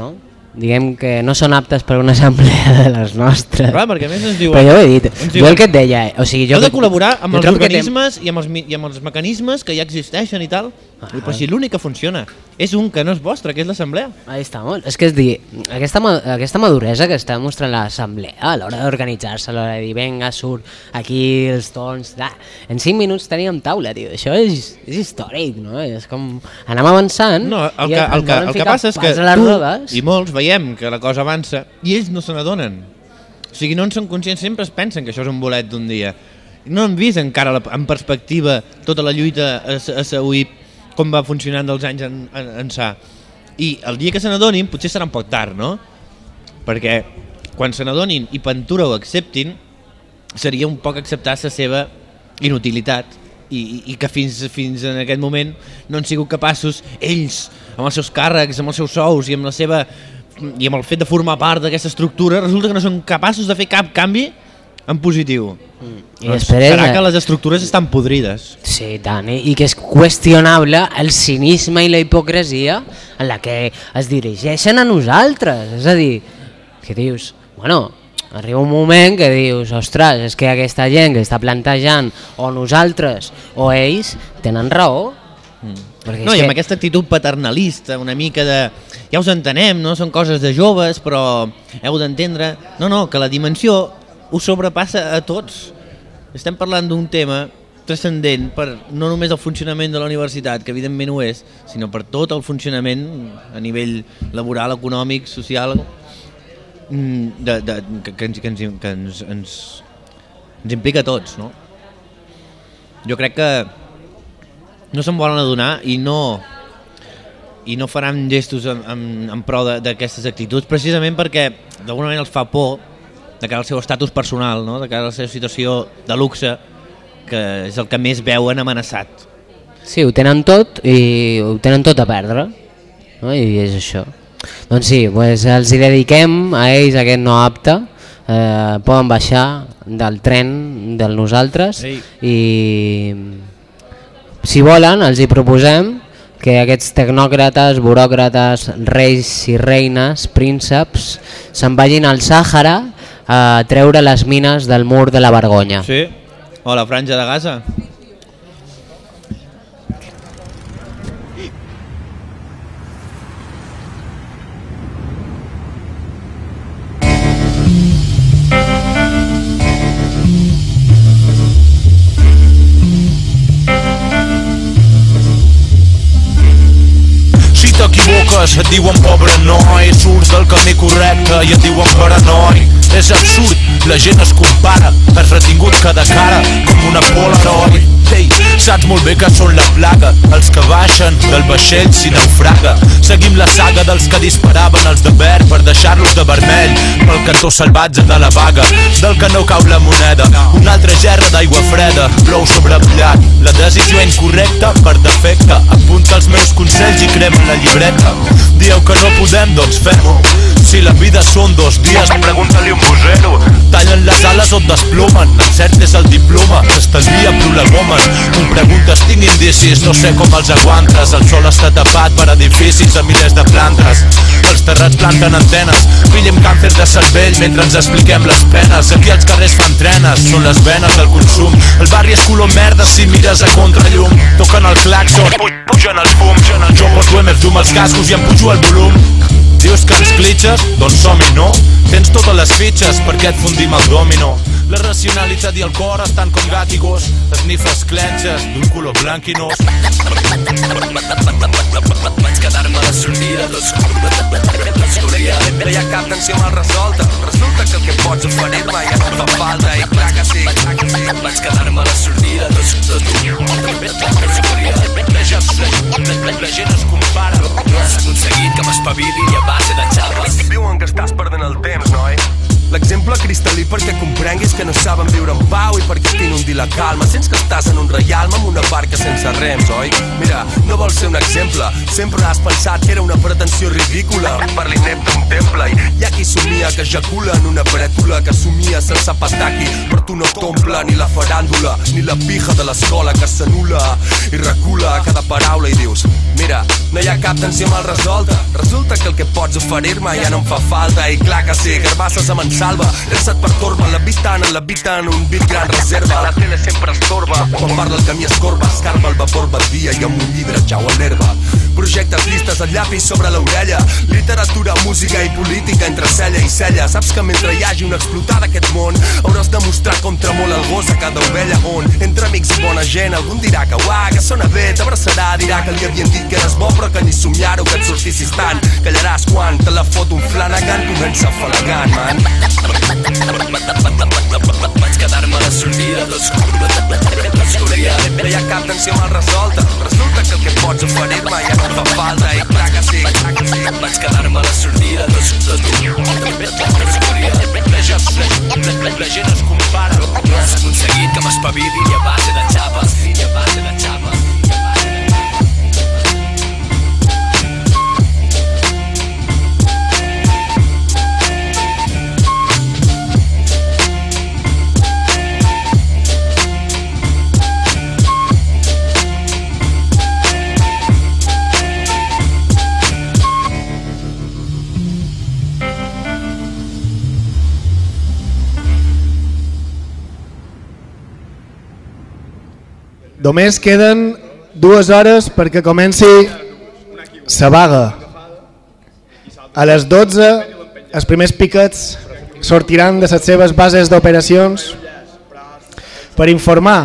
diguem que no són aptes per una assemblea de les nostres. Clar, perquè a més ens diuen... Però jo ho he dit, diuen, jo el que et deia... O sigui, jo heu de que, col·laborar amb els organismes tem... i, amb els, i amb els mecanismes que ja existeixen i tal. Ah, però si l'únic que funciona és un que no és vostre, que és l'assemblea. Ahí està molt. És que és dir, aquesta, aquesta maduresa que està mostrant l'assemblea a l'hora d'organitzar-se, a l'hora de dir, vinga, surt aquí els tons... Da. En cinc minuts teníem taula, tio. Això és, és històric, no? És com... Anem avançant... No, el que, el que, el que passa és que tu rodes. I molts veiem que la cosa avança i ells no se n'adonen. O sigui, no en són conscients, sempre es pensen que això és un bolet d'un dia. No han vist encara la, en perspectiva tota la lluita a, a Saüip, com va funcionant dels anys en, en, ençà. I el dia que se n'adonin potser serà un poc tard, no? Perquè quan se n'adonin i Pentura ho acceptin, seria un poc acceptar la seva inutilitat i, i, i que fins, fins en aquest moment no han sigut capaços ells, amb els seus càrrecs, amb els seus sous i amb la seva i amb el fet de formar part d'aquesta estructura, resulta que no són capaços de fer cap canvi en positiu. Mm. I doncs serà que les estructures estan podrides. Sí, tant, i que és qüestionable el cinisme i la hipocresia en la que es dirigeixen a nosaltres. És a dir, que dius, bueno, arriba un moment que dius, ostres, és que aquesta gent que està plantejant o nosaltres o ells tenen raó. Mm. No, i amb que... aquesta actitud paternalista, una mica de... Ja us entenem, no? Són coses de joves, però heu d'entendre... No, no, que la dimensió ho sobrepassa a tots. Estem parlant d'un tema transcendent per no només el funcionament de la universitat, que evidentment ho és, sinó per tot el funcionament a nivell laboral, econòmic, social, de, de, que, que, ens, que, ens, que ens, ens, ens implica a tots, no? Jo crec que no se'n volen adonar i no i no faran gestos en, en, en pro d'aquestes actituds, precisament perquè d'alguna manera els fa por de cara al seu estatus personal, no? De cara a la seva situació de luxe, que és el que més veuen amenaçat. Sí, ho tenen tot i ho tenen tot a perdre, no? I és això. Doncs sí, pues els hi dediquem a ells aquest no apte, eh, poden baixar del tren del nosaltres. Ei. I si volen els hi proposem que aquests tecnòcrates, buròcrates, reis i reines, prínceps, se'n vagin al Sàhara a treure les mines del mur de la vergonya. Sí, o la franja de Gaza. Si t'equivoques et diuen pobre noi, surts del camí correcte i et diuen paranoi. És absurd, la gent es compara, has retingut cada cara com una polaroid. Ei, saps molt bé que són la plaga, els que baixen del vaixell s'hi naufraga. Seguim la saga dels que disparaven els de verd per deixar-los de vermell pel cantó salvatge de la vaga, del que no cau la moneda. Una altra gerra d'aigua freda, plou sobre mullat. La decisió incorrecta per defecte, apunta els meus consells i crema la llibreta. Dieu que no podem, doncs fem-ho. Si la vida són dos dies, pregunta-li un busero. Tallen les ales o et desplomen, encertes el diploma, s'estalvia prolegomen. Em preguntes, tinc indicis, no sé com els aguantes. El sol està tapat per edificis a milers de plantes. Els terrats planten antenes, pillem càncer de cervell mentre ens expliquem les penes. Aquí els carrers fan trenes, són les venes del consum. El barri és color merda si mires a contrallum. Toquen el claxon, pugen els fums. Jo poso el zoom als cascos i em pujo el volum. Dius que ens glitches? Doncs som-hi, no? Tens totes les fitxes perquè et fundim el dòmino. La racionalitat i el cor estan com gat i gos. Esnifes clenxes d'un color blanc i nos. Vaig quedar-me a la sortida d'obscuria. No hi ha cap tensió mal resolta. Resulta que el que pots oferir-me ja no fa falta. I clar que sí, vaig quedar-me a la sortida d'obscuria. La gent es compara. No has aconseguit que m'espavili i a base de xaves. Diuen que estàs perdent el temps, noi. L'exemple cristal·lí perquè comprenguis que no saben viure en pau i perquè t'inundi la calma. Sents que estàs en un reialme amb una barca sense rems, oi? Mira, no vols ser un exemple, sempre has pensat que era una pretensió ridícula. Per l'inepte un contempla. I hi ha qui somia que ejacula en una brètola que somia sense pataki, però tu no t'omple ni la faràndula ni la pija de l'escola que s'anul·la i recula a cada paraula i dius mira, no hi ha cap tensió mal resolta, resulta que el que pots oferir-me ja no em fa falta. I clar que sí, Garbassa se me'n salva, res et pertorba, la vista en la vita en un beat gran reserva, la tele sempre estorba, quan parla el camí escorba, escarba el vapor badia i amb un llibre jau a l'herba. Projectes llistes al llapis sobre l'orella, literatura, música i política entre cella i cella. Saps que mentre hi hagi una explotada aquest món hauràs de mostrar com tremola el gos a cada ovella, on entre amics i bona gent algun dirà que uah, que sona bé, t'abraçarà, dirà que li havien dit que eres bo però que ni somiar-ho que et sortissis tant. Callaràs quan te la fot un Flanagan, comença falagant, man. Vaig quedar-me a la sortida d'obscuria, no hi ha cap tensió mal resolta, resulta que el que pots oferir-me ja no fa falta. I clar que sí, vaig quedar-me a la sortida d'obscuria, la gent es compara, has aconseguit que m'espavili i a base de xapes, i a base de xapes. Només queden dues hores perquè comenci la vaga. A les dotze els primers piquets sortiran de les seves bases d'operacions per informar.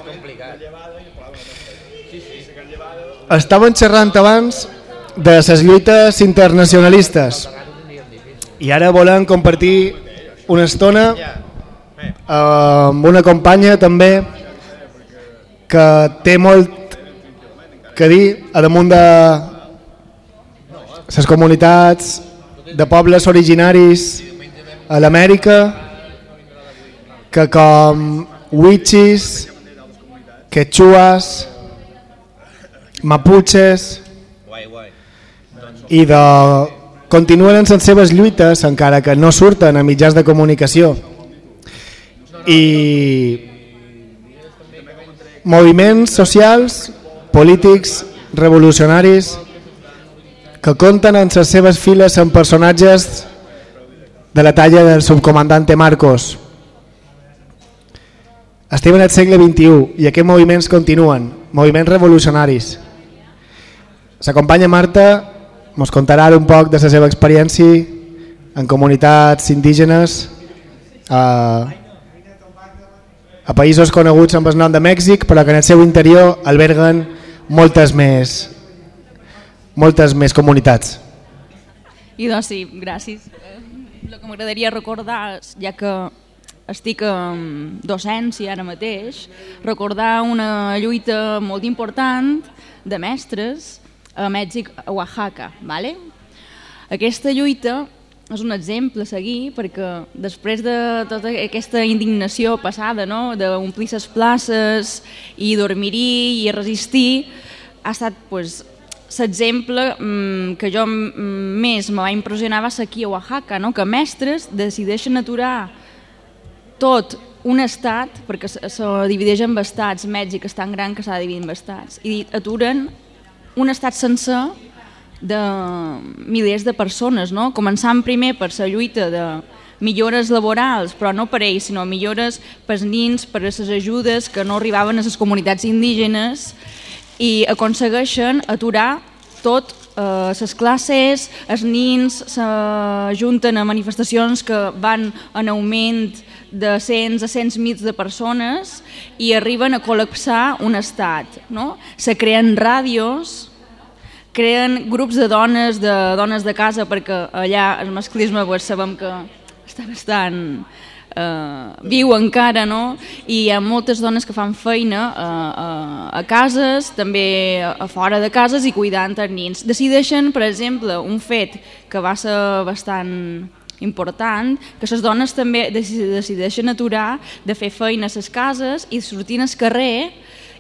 Estaven xerrant abans de les lluites internacionalistes i ara volem compartir una estona amb una companya també que té molt que dir a damunt de les comunitats de pobles originaris a l'Amèrica, que com Wichis, Quechuas, Mapuches i de continuen en les seves lluites encara que no surten a mitjans de comunicació, i moviments socials, polítics, revolucionaris que compten en les seves files amb personatges de la talla del subcomandante Marcos. Estem en el segle vint-i-u i aquests moviments continuen, moviments revolucionaris. La companya Marta ens contarà un poc de la seva experiència en comunitats indígenes a, a països coneguts amb el nom de Mèxic, però que en el seu interior alberguen moltes més, moltes més comunitats. I doncs sí, gràcies. El que m'agradaria recordar, ja que estic en docència ara mateix, recordar una lluita molt important de mestres a Mèxic, a Oaxaca. Vale? Aquesta lluita és un exemple a seguir perquè després de tota aquesta indignació passada, no? D'omplir les places i dormir i resistir, ha estat pues, l'exemple que jo més me va impressionar va ser aquí a Oaxaca, no? Que mestres decideixen aturar tot un estat, perquè se divideix en estats, Mèxic és tan gran que s'ha de dividir en estats, i aturen un estat sencer de milers de persones, no? Començant primer per la lluita de millores laborals, però no per ells, sinó millores per als nins, per a les ajudes que no arribaven a les comunitats indígenes, i aconsegueixen aturar tot, eh, les classes, els nins s'ajunten a manifestacions que van en augment de cents a cent mil de persones i arriben a col·lapsar un estat, no? Se creen ràdios, creen grups de dones, de dones de casa, perquè allà el masclisme pues, sabem que està bastant eh, viu encara, no? I hi ha moltes dones que fan feina a, a, a cases, també a fora de cases i cuidant els nins. Decideixen, per exemple, un fet que va ser bastant important, que les dones també decideixen aturar de fer feina a les cases i sortir al carrer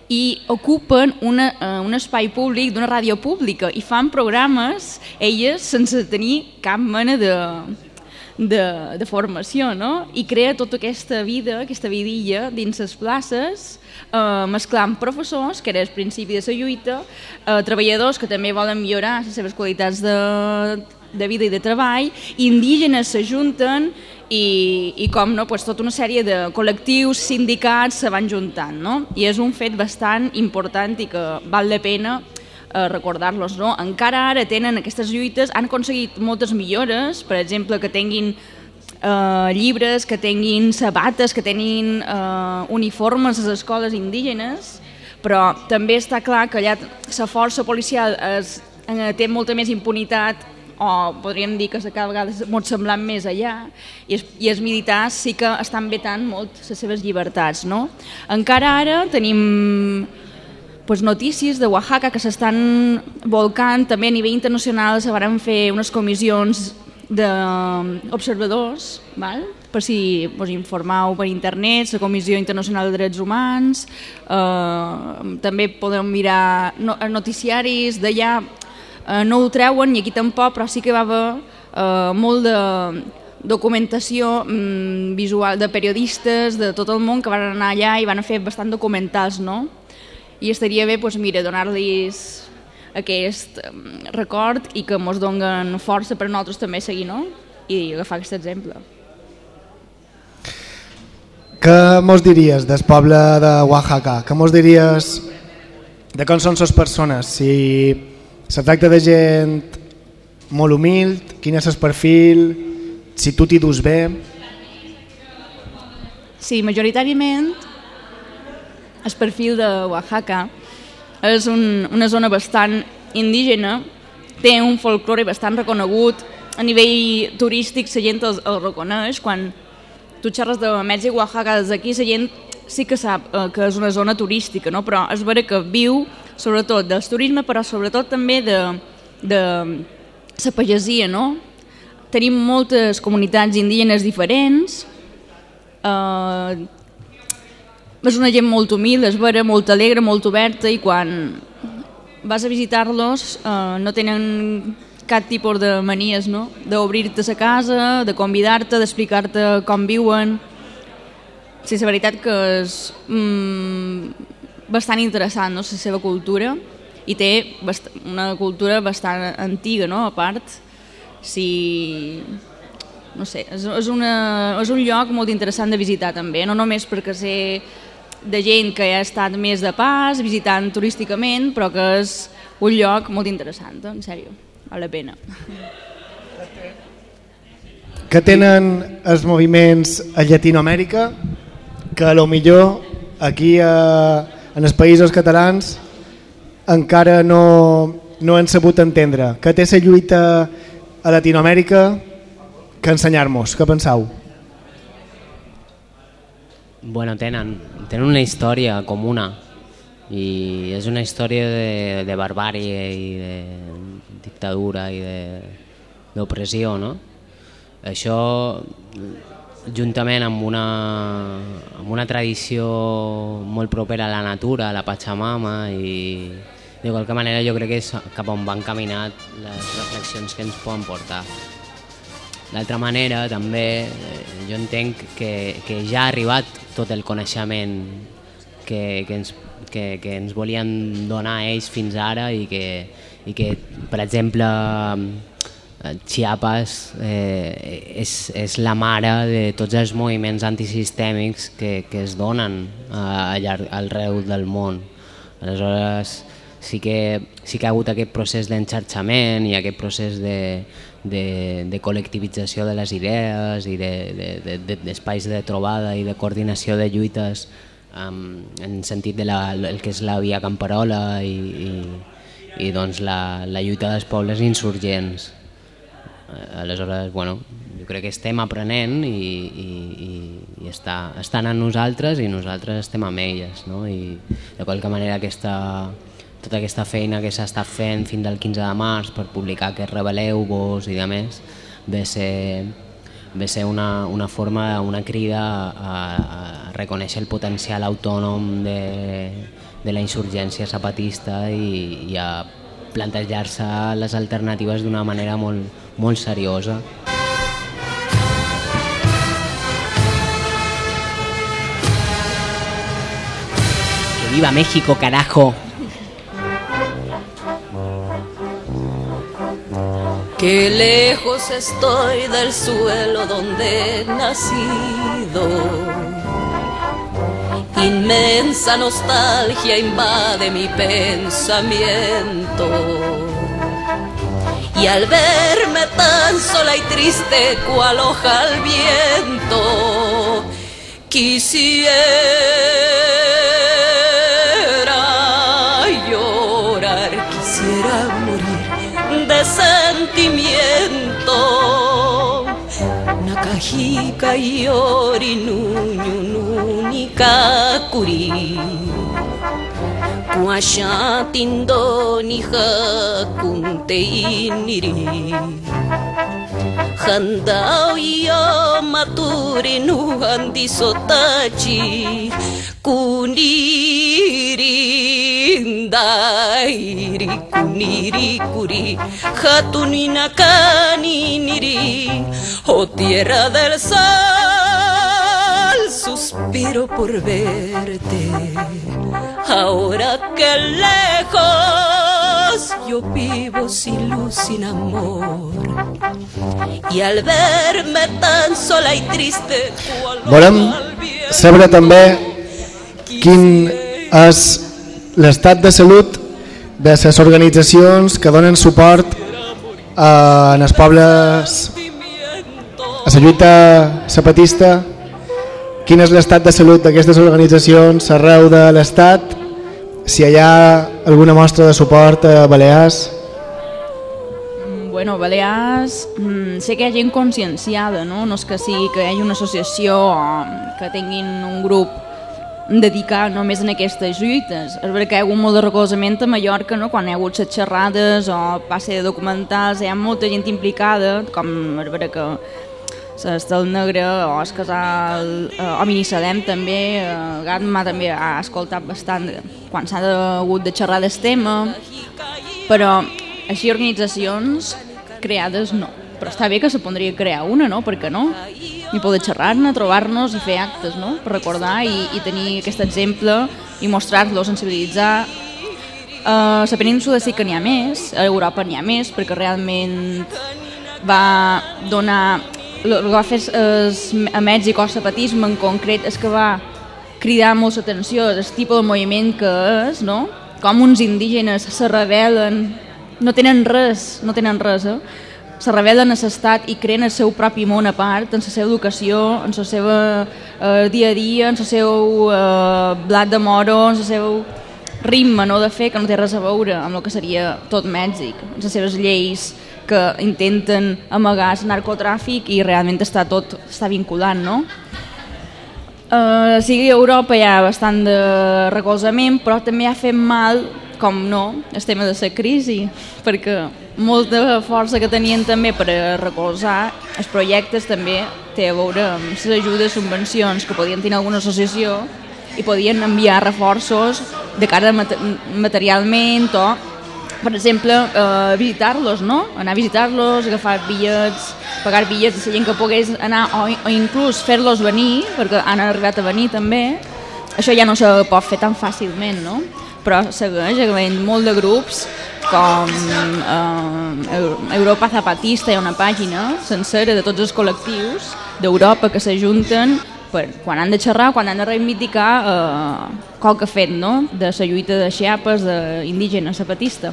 i ocupen una, uh, un espai públic d'una ràdio pública i fan programes elles sense tenir cap mena de, de, de formació, no? I crea tota aquesta vida, aquesta vidilla dins les places, uh, mesclant professors, que era el principi de la lluita, uh, treballadors que també volen millorar les seves qualitats de, de vida i de treball, indígenes s'ajunten i, i com no, pues, tota una sèrie de col·lectius, sindicats se van juntant, no? I és un fet bastant important i que val la pena eh, recordar-los, no? Encara ara tenen aquestes lluites, han aconseguit moltes millores, per exemple, que tinguin eh, llibres, que tinguin sabates, que tinguin eh, uniformes a les escoles indígenes, però també està clar que allà la força policial es, eh, té molta més impunitat, o podríem dir que cada vegada és molt semblant més allà, i, es, i els militars sí que estan vetant molt les seves llibertats, no? Encara ara tenim pues, notícies de Oaxaca que s'estan volcant, també a nivell internacional se van fer unes comissions d'observadors, val? Per si us informeu per internet, la Comissió Internacional de Drets Humans, eh, també podeu mirar no, noticiaris d'allà. Uh, no ho treuen ni aquí tampoc, però sí que va haver uh, molt de documentació um, visual de periodistes de tot el món que van anar allà i van fer bastant documentals, no? I estaria bé, doncs, mira, donar-los aquest um, record i que ens donen força per nosaltres també seguir, no? I agafar aquest exemple. Què mos diries del poble de Oaxaca? Què mos diries de com són les persones? Si se tracta de gent molt humil, quin és el perfil, si tu t'hi dus bé? Sí, majoritàriament el perfil de Oaxaca és un, una zona bastant indígena, té un folklore bastant reconegut, a nivell turístic la gent el, el reconeix, quan tu xerres de Mèxic, Oaxaca, des d'aquí la gent sí que sap eh, que és una zona turística, no? Però és vera que viu sobretot del turisme, però sobretot també de, de la pagesia, no? Tenim moltes comunitats indígenes diferents, eh, és una gent molt humil, és vera, molt alegre, molt oberta, i quan vas a visitar-los eh, no tenen cap tipus de manies, no? D'obrir-te a casa, de convidar-te, d'explicar-te com viuen. Sí, la veritat que és mm, bastant interessant, no?, la seva cultura, i té bast una cultura bastant antiga, no?, a part. Si... no sé, és, és, una, és un lloc molt interessant de visitar també, no només perquè sé de gent que ha estat més de pas, visitant turísticament, però que és un lloc molt interessant, en sèrio, val la pena. Que tenen els moviments a Llatinoamèrica que a lo millor aquí a, en els països catalans encara no, no han sabut entendre? Que té la lluita a Llatinoamèrica que ensenyar-nos? Què penseu? Bueno, tenen, tenen una història comuna i és una història de, de barbàrie i de dictadura i d'opressió, no? Això, juntament amb una, amb una tradició molt propera a la natura, a la Pachamama, i de qualque manera jo crec que és cap on van caminar les reflexions que ens poden portar. D'altra manera, també, jo entenc que, que ja ha arribat tot el coneixement que, que, ens, que, que ens volien donar ells fins ara i que, i que per exemple, Chiapas eh, és, és la mare de tots els moviments antisistèmics que, que es donen a, a llarg, arreu del món. Aleshores, sí que, sí que ha hagut aquest procés d'enxarxament i aquest procés de, de, de col·lectivització de les idees i d'espais de, de, de, de trobada i de coordinació de lluites um, en sentit de la, el que és la via camperola i, i, i doncs la, la lluita dels pobles insurgents. Aleshores, bueno, jo crec que estem aprenent i, i, i, i està, estan en nosaltres i nosaltres estem amb elles, no? I de qualque manera aquesta, tota aquesta feina que s'ha estat fent fins al quinze de març per publicar que rebel·leu-vos i demés ve ser, ve ser una, una forma, una crida a, a reconèixer el potencial autònom de, de la insurgència zapatista i, i a plantejar-se les alternatives d'una manera molt, molt seriosa. ¡Que viva México, carajo! Qué lejos estoy del suelo donde he nacido. Inmensa nostalgia invade mi pensamiento. Y al verme tan sola y triste cual hoja al viento, quisiera llorar, quisiera morir de sentimiento. Nakahika yori nuñu nuni kakuri, Kuasha tindo ni hakunte iniri. Handao yo maturi nu handi sotachi kuniri dairi kuniri kuri hatunina kaniniri. Oh tierra del sal, suspiro por verte. Ahora que lejos yo vivo sin luz, sin amor. Y al verme tan sola y triste, volem saber també quin és l'estat de salut de les organitzacions que donen suport a els pobles, a la lluita zapatista. Quin és l'estat de salut d'aquestes organitzacions arreu de l'estat, si hi ha alguna mostra de suport a Balears? Bueno, Balears, sé que hi ha gent conscienciada, no? No és que sigui que hi hagi una associació o que tinguin un grup dedicat només en aquestes lluites. És veritat que hi ha hagut molt de recolzament a Mallorca, no? Quan hi ha hagut les xerrades o passe de documentals, hi ha molta gent implicada, com és veritat que l'Estel Negre o el casal o Minissadem també, Gatma també ha escoltat bastant quan s'ha hagut de xerrar del tema, però així organitzacions creades no, però està bé que se podria crear una, no? Per què no? I poder xerrar-ne, trobar-nos i fer actes, no? Per recordar i, i tenir aquest exemple i mostrar-lo, sensibilitzar. A la península sí que n'hi ha més, a Europa n'hi ha més, perquè realment va donar... El que va fer a Mèxic o el zapatisme en concret és que va cridar molt l'atenció del tipus de moviment que és, no? Com uns indígenes se rebel·len, no tenen res, no tenen res, eh? Se rebel·len a l'estat i creen el seu propi món a part, en la seva educació, en el seu eh, dia a dia, en el seu eh, blat de moro, en el seu ritme, no, de fer, que no té res a veure amb el que seria tot Mèxic, en les seves lleis que intenten amagar el narcotràfic i realment està tot està vinculant, no? Uh, sigui a Europa hi ha bastant de recolzament, però també ha fet mal, com no, el tema de la crisi, perquè molta força que tenien també per recolzar els projectes també té a veure amb les ajudes, subvencions que podien tenir alguna associació i podien enviar reforços de cara materialment o, per exemple, eh, visitar-los, no? Anar a visitar-los, agafar bitllets, pagar bitllets de la gent que pogués anar o, o inclús fer-los venir, perquè han arribat a venir també. Això ja no se pot fer tan fàcilment, no? Però segueix havent molt de grups com eh, Europa Zapatista, hi ha una pàgina sencera de tots els col·lectius d'Europa que s'ajunten per, quan han de xerrar, quan han de reivindicar eh, qual que ha fet, no? De la lluita de Chiapas, d'indígena zapatista.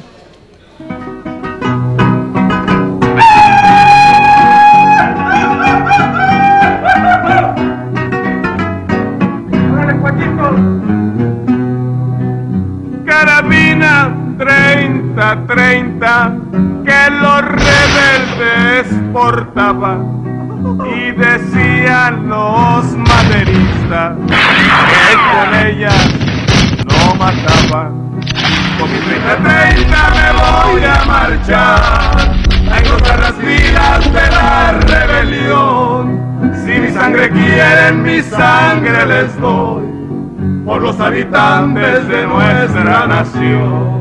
Carabina treinta treinta que los rebeldes portaban y decían los maderistas que con ellas no mataban. Con mi treinta treinta me voy a marchar a engrosar las filas de la rebelión. Si mi sangre quieren, mi sangre les doy. por los habitantes de nuestra nación.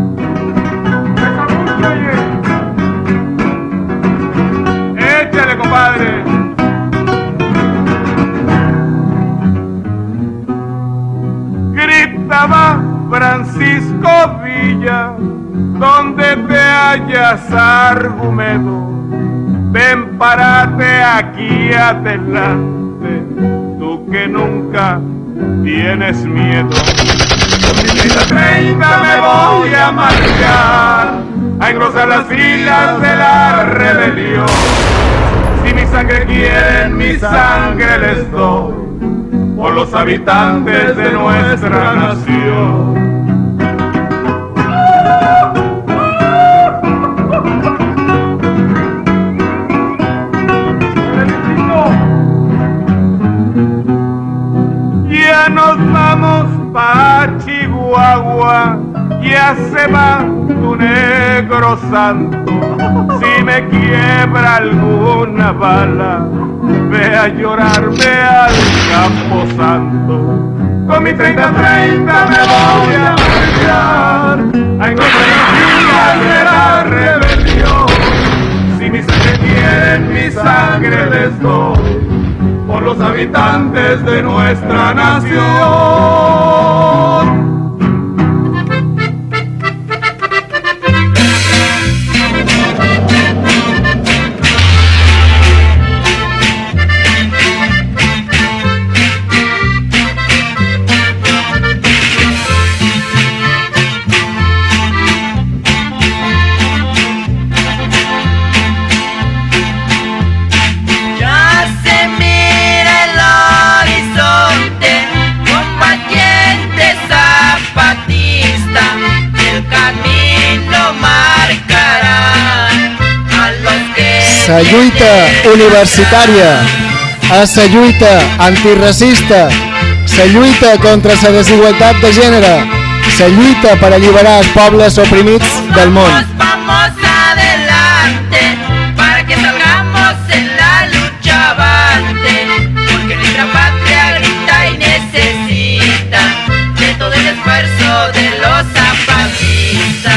Échale, compadre. Gritaba Francisco Villa, donde te hallas, Argumedo, ven, párate aquí adelante, tú que nunca tienes miedo. Por treinta me voy a marchar, a engrosar las filas de la rebelión. Si mi sangre quieren, mi sangre les doy, por los habitantes de nuestra nación. Ya nos vamos pa' Chihuahua, ya se va tu negro santo. Si me quiebra alguna bala, ve a llorarme al Camposanto. Con mi treinta treinta me voy a marchar, a encontrar las filas de la rebelión. Si mi sangre quieren, mi sangre les doy, por los habitantes de nuestra nación. La lluita universitària, és la lluita antiracista, la lluita contra la desigualtat de gènere, la lluita per alliberar els pobles oprimits del món. Vamos adelante para que salgamos en la lucha avante, porque nuestra patria grita y necesita de todo el esfuerzo de los zapatistas.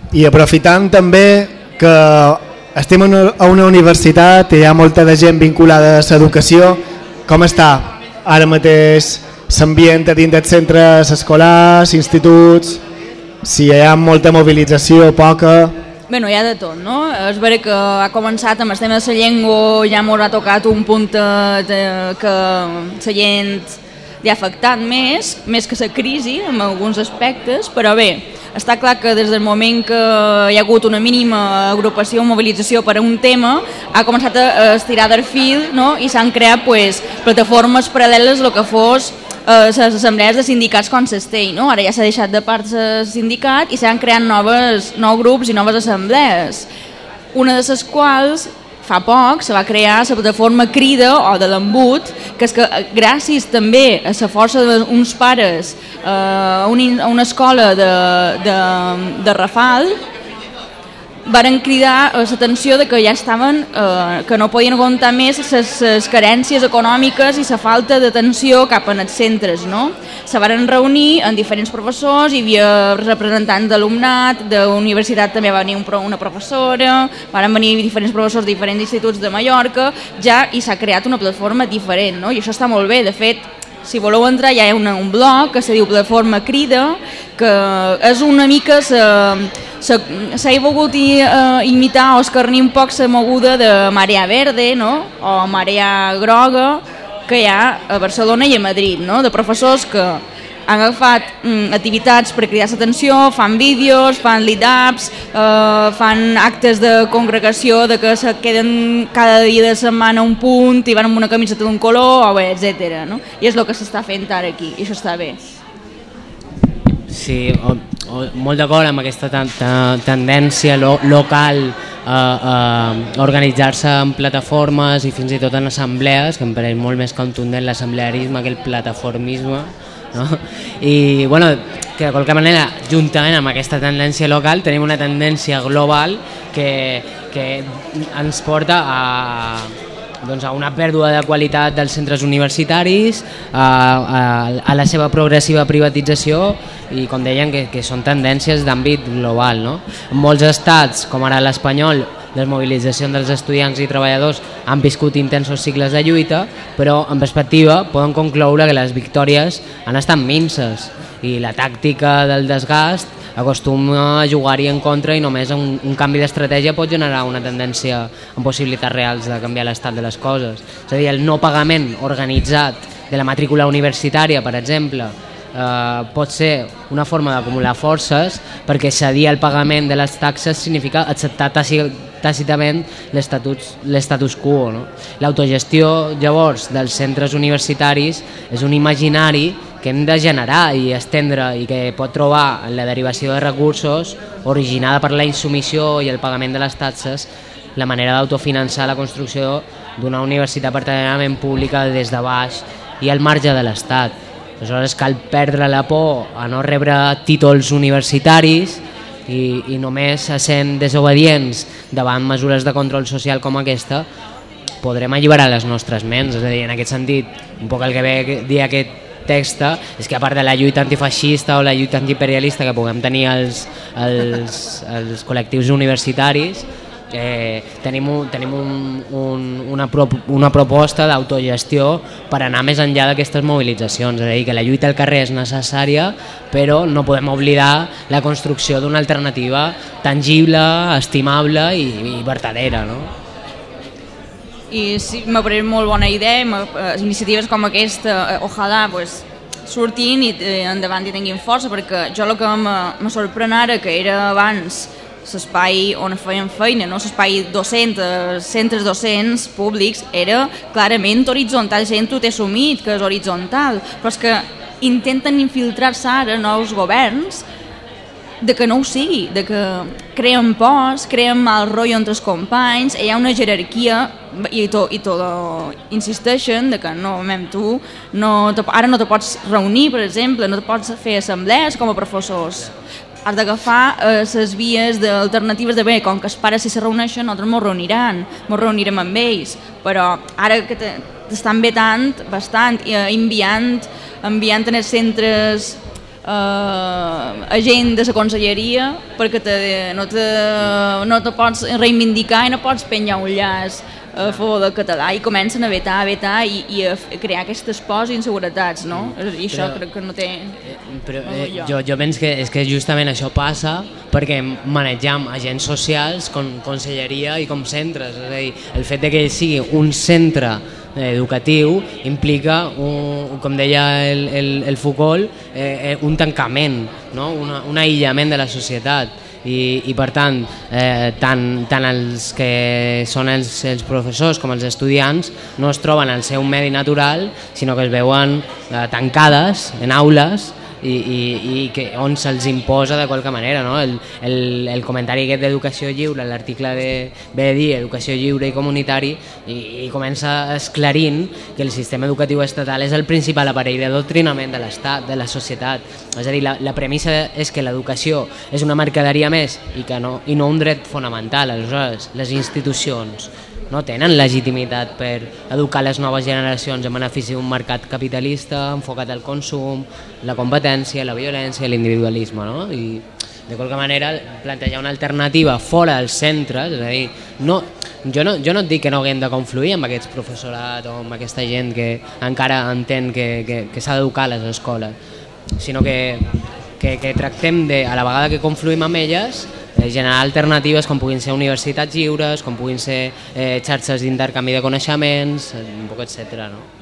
I aprofitant també que estem a una universitat i hi ha molta de gent vinculada a l'educació, com està ara mateix l'ambient a dins dels centres escolars, instituts, si hi ha molta mobilització, poca... Bé, no hi ha de tot, no? És vera que ha començat amb el tema de la llengua, ja m'ho ha tocat un punt de, de, que la gent li ha afectat més, més que la crisi en alguns aspectes, però bé, està clar que des del moment que hi ha hagut una mínima agrupació o mobilització per a un tema, ha començat a estirar del fil, no? I s'han creat pues, plataformes paral·leles el que fos les eh, assemblees de sindicats com l'Estell, no? Ara ja s'ha deixat de part el sindicat i s'han creat noves, nous grups i noves assemblees, una de les quals fa poc se va crear la plataforma Crida o de l'Embut, que és que gràcies també a la força d'uns pares eh, a una escola de, de, de Rafal varen cridar l'atenció de que ja estaven, eh, que no podien aguantar més les carències econòmiques i la falta d'atenció cap als centres, no? Se varen reunir amb diferents professors, hi havia representants d'alumnat, de la universitat també va venir un, una professora, van venir diferents professors de diferents instituts de Mallorca, ja i s'ha creat una plataforma diferent, no? I això està molt bé, de fet, si voleu entrar hi ha una, un blog que se diu Plataforma Crida, que és una mica s'ha volgut uh, imitar o escarnir un poc la moguda de Marea Verde, no? O Marea Groga que hi ha a Barcelona i a Madrid, no? De professors que han agafat mm, activitats per cridar l'atenció, fan vídeos, fan lead-ups, eh, fan actes de congregació de que se queden cada dia de setmana un punt i van amb una camiseta d'un color, o bé, etcètera. No? I és el que s'està fent ara aquí, i això està bé. Sí, o, o, molt d'acord amb aquesta ten tendència lo local a, a organitzar-se en plataformes i fins i tot en assemblees, que em pareix molt més contundent l'assemblearisme que el plataformisme, no? I bueno, que de qualque manera, juntament amb aquesta tendència local, tenim una tendència global que, que ens porta a... doncs a una pèrdua de qualitat dels centres universitaris, a, a, a la seva progressiva privatització i com deien que, que són tendències d'àmbit global, no? En molts estats, com ara l'espanyol, les mobilitzacions dels estudiants i treballadors han viscut intensos cicles de lluita, però en perspectiva poden concloure que les victòries han estat minses i la tàctica del desgast acostuma a jugar-hi en contra i només un, un canvi d'estratègia pot generar una tendència amb possibilitats reals de canviar l'estat de les coses. És a dir, el no pagament organitzat de la matrícula universitària, per exemple, eh, pot ser una forma d'acumular forces perquè cedir el pagament de les taxes significa acceptar tàcitament l'estatus quo. No? L'autogestió, llavors, dels centres universitaris és un imaginari que hem de generar i estendre i que pot trobar en la derivació de recursos originada per la insumissió i el pagament de les taxes la manera d'autofinançar la construcció d'una universitat verdaderament pública des de baix i al marge de l'Estat. Aleshores cal perdre la por a no rebre títols universitaris i, i només sent desobedients davant mesures de control social com aquesta podrem alliberar les nostres ments. És a dir, en aquest sentit, un poc el que ve dir aquest text és que a part de la lluita antifeixista o la lluita antiimperialista que puguem tenir els, els, els col·lectius universitaris, eh, tenim, un, tenim un, un, una, pro, una proposta d'autogestió per anar més enllà d'aquestes mobilitzacions. És a dir, que la lluita al carrer és necessària, però no podem oblidar la construcció d'una alternativa tangible, estimable i, i vertadera, no? I sí, m'ha pareixet molt bona idea, iniciatives com aquesta, eh, ojalà pues, surtin i eh, endavant i tinguin força, perquè jo el que me sorprèn ara, que era abans l'espai on feien feina, no? L'espai docent, els centres docents públics, era clarament horitzontal, la gent ho té assumit que és horitzontal, però és que intenten infiltrar-se ara nous governs de que no ho sigui, de que creen pors, creen mal rotllo entre els companys, hi ha una jerarquia i, to, i to, insisteixen de que no, mem, tu no te, ara no te pots reunir, per exemple, no te pots fer assemblees com a professors, has d'agafar les eh, vies alternatives de bé, com que els pares si se reuneixen nosaltres ens reuniran, ens reunirem amb ells, però ara que t'estan vetant bastant, eh, enviant, enviant en els centres eh, agent de la conselleria perquè te, no, te, no te pots reivindicar i no pots penjar un llaç a favor del català i comencen a vetar, a vetar i, i a crear aquestes pors i inseguretats, no? I això Però- crec que no té... Però no, eh, jo, jo penso que, és que justament això passa perquè manegem agents socials com conselleria i com centres, és a dir, el fet de que sigui un centre educatiu implica, un, com deia el, el, el Foucault, eh, un tancament, no? Una, un aïllament de la societat. I, i per tant, eh, tant, tant els que són els, els professors com els estudiants no es troben al seu medi natural, sinó que es veuen eh, tancades en aules i, i, i que, on se'ls imposa de qualque manera, no? El, el, el comentari aquest d'educació lliure, l'article de, ve a dir educació lliure i comunitari, i, i comença esclarint que el sistema educatiu estatal és el principal aparell d'adoctrinament de l'estat, de la societat. És a dir, la, la premissa és que l'educació és una mercaderia més i, que no, i no un dret fonamental. Aleshores, les institucions no tenen legitimitat per educar les noves generacions en benefici d'un mercat capitalista enfocat al consum, la competència, la violència i l'individualisme, no? I de qualque manera plantejar una alternativa fora dels centres, és a dir, no, jo, no, jo no et dic que no haguem de confluir amb aquests professorat o amb aquesta gent que encara entén que, que, que s'ha d'educar a les escoles, sinó que, que, que tractem de, a la vegada que confluïm amb elles, generar alternatives com puguin ser universitats lliures, com puguin ser eh, xarxes d'intercanvi de coneixements, un poc etcètera, no?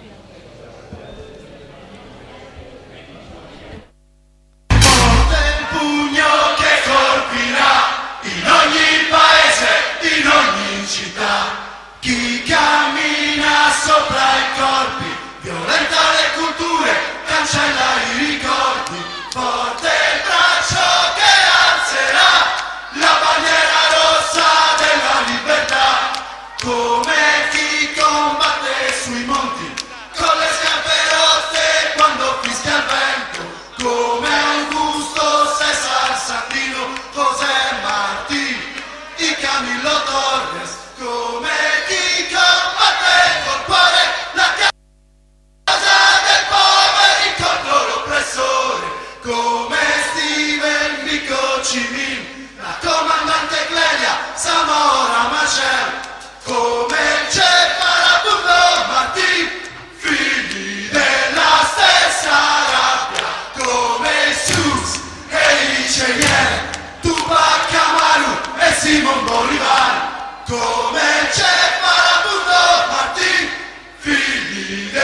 Il pugno che colpirà in ogni paese, in ogni città. Chi cammina sopra i corpi, violenta le culture, cancella i ricordi. Forte il braccio che alzerà la bandiera rossa della libertà. Come chi combatte sui monti con le scarpe rotte quando fischia il vento. Come Augusto César Sandino, José Martí y Camilo Torres. Come chi combatte col cuore la causa del povero contro l'oppressore. Come Steven Vico Cimil, la comandante Clelia Zamora Machel. Come Che Farabundo Martí, figli della stessa rabbia. Come Sus e i Cheyenne, Tupac Amaru e Simon Bolivar. Come Che Farabundo Martí, figli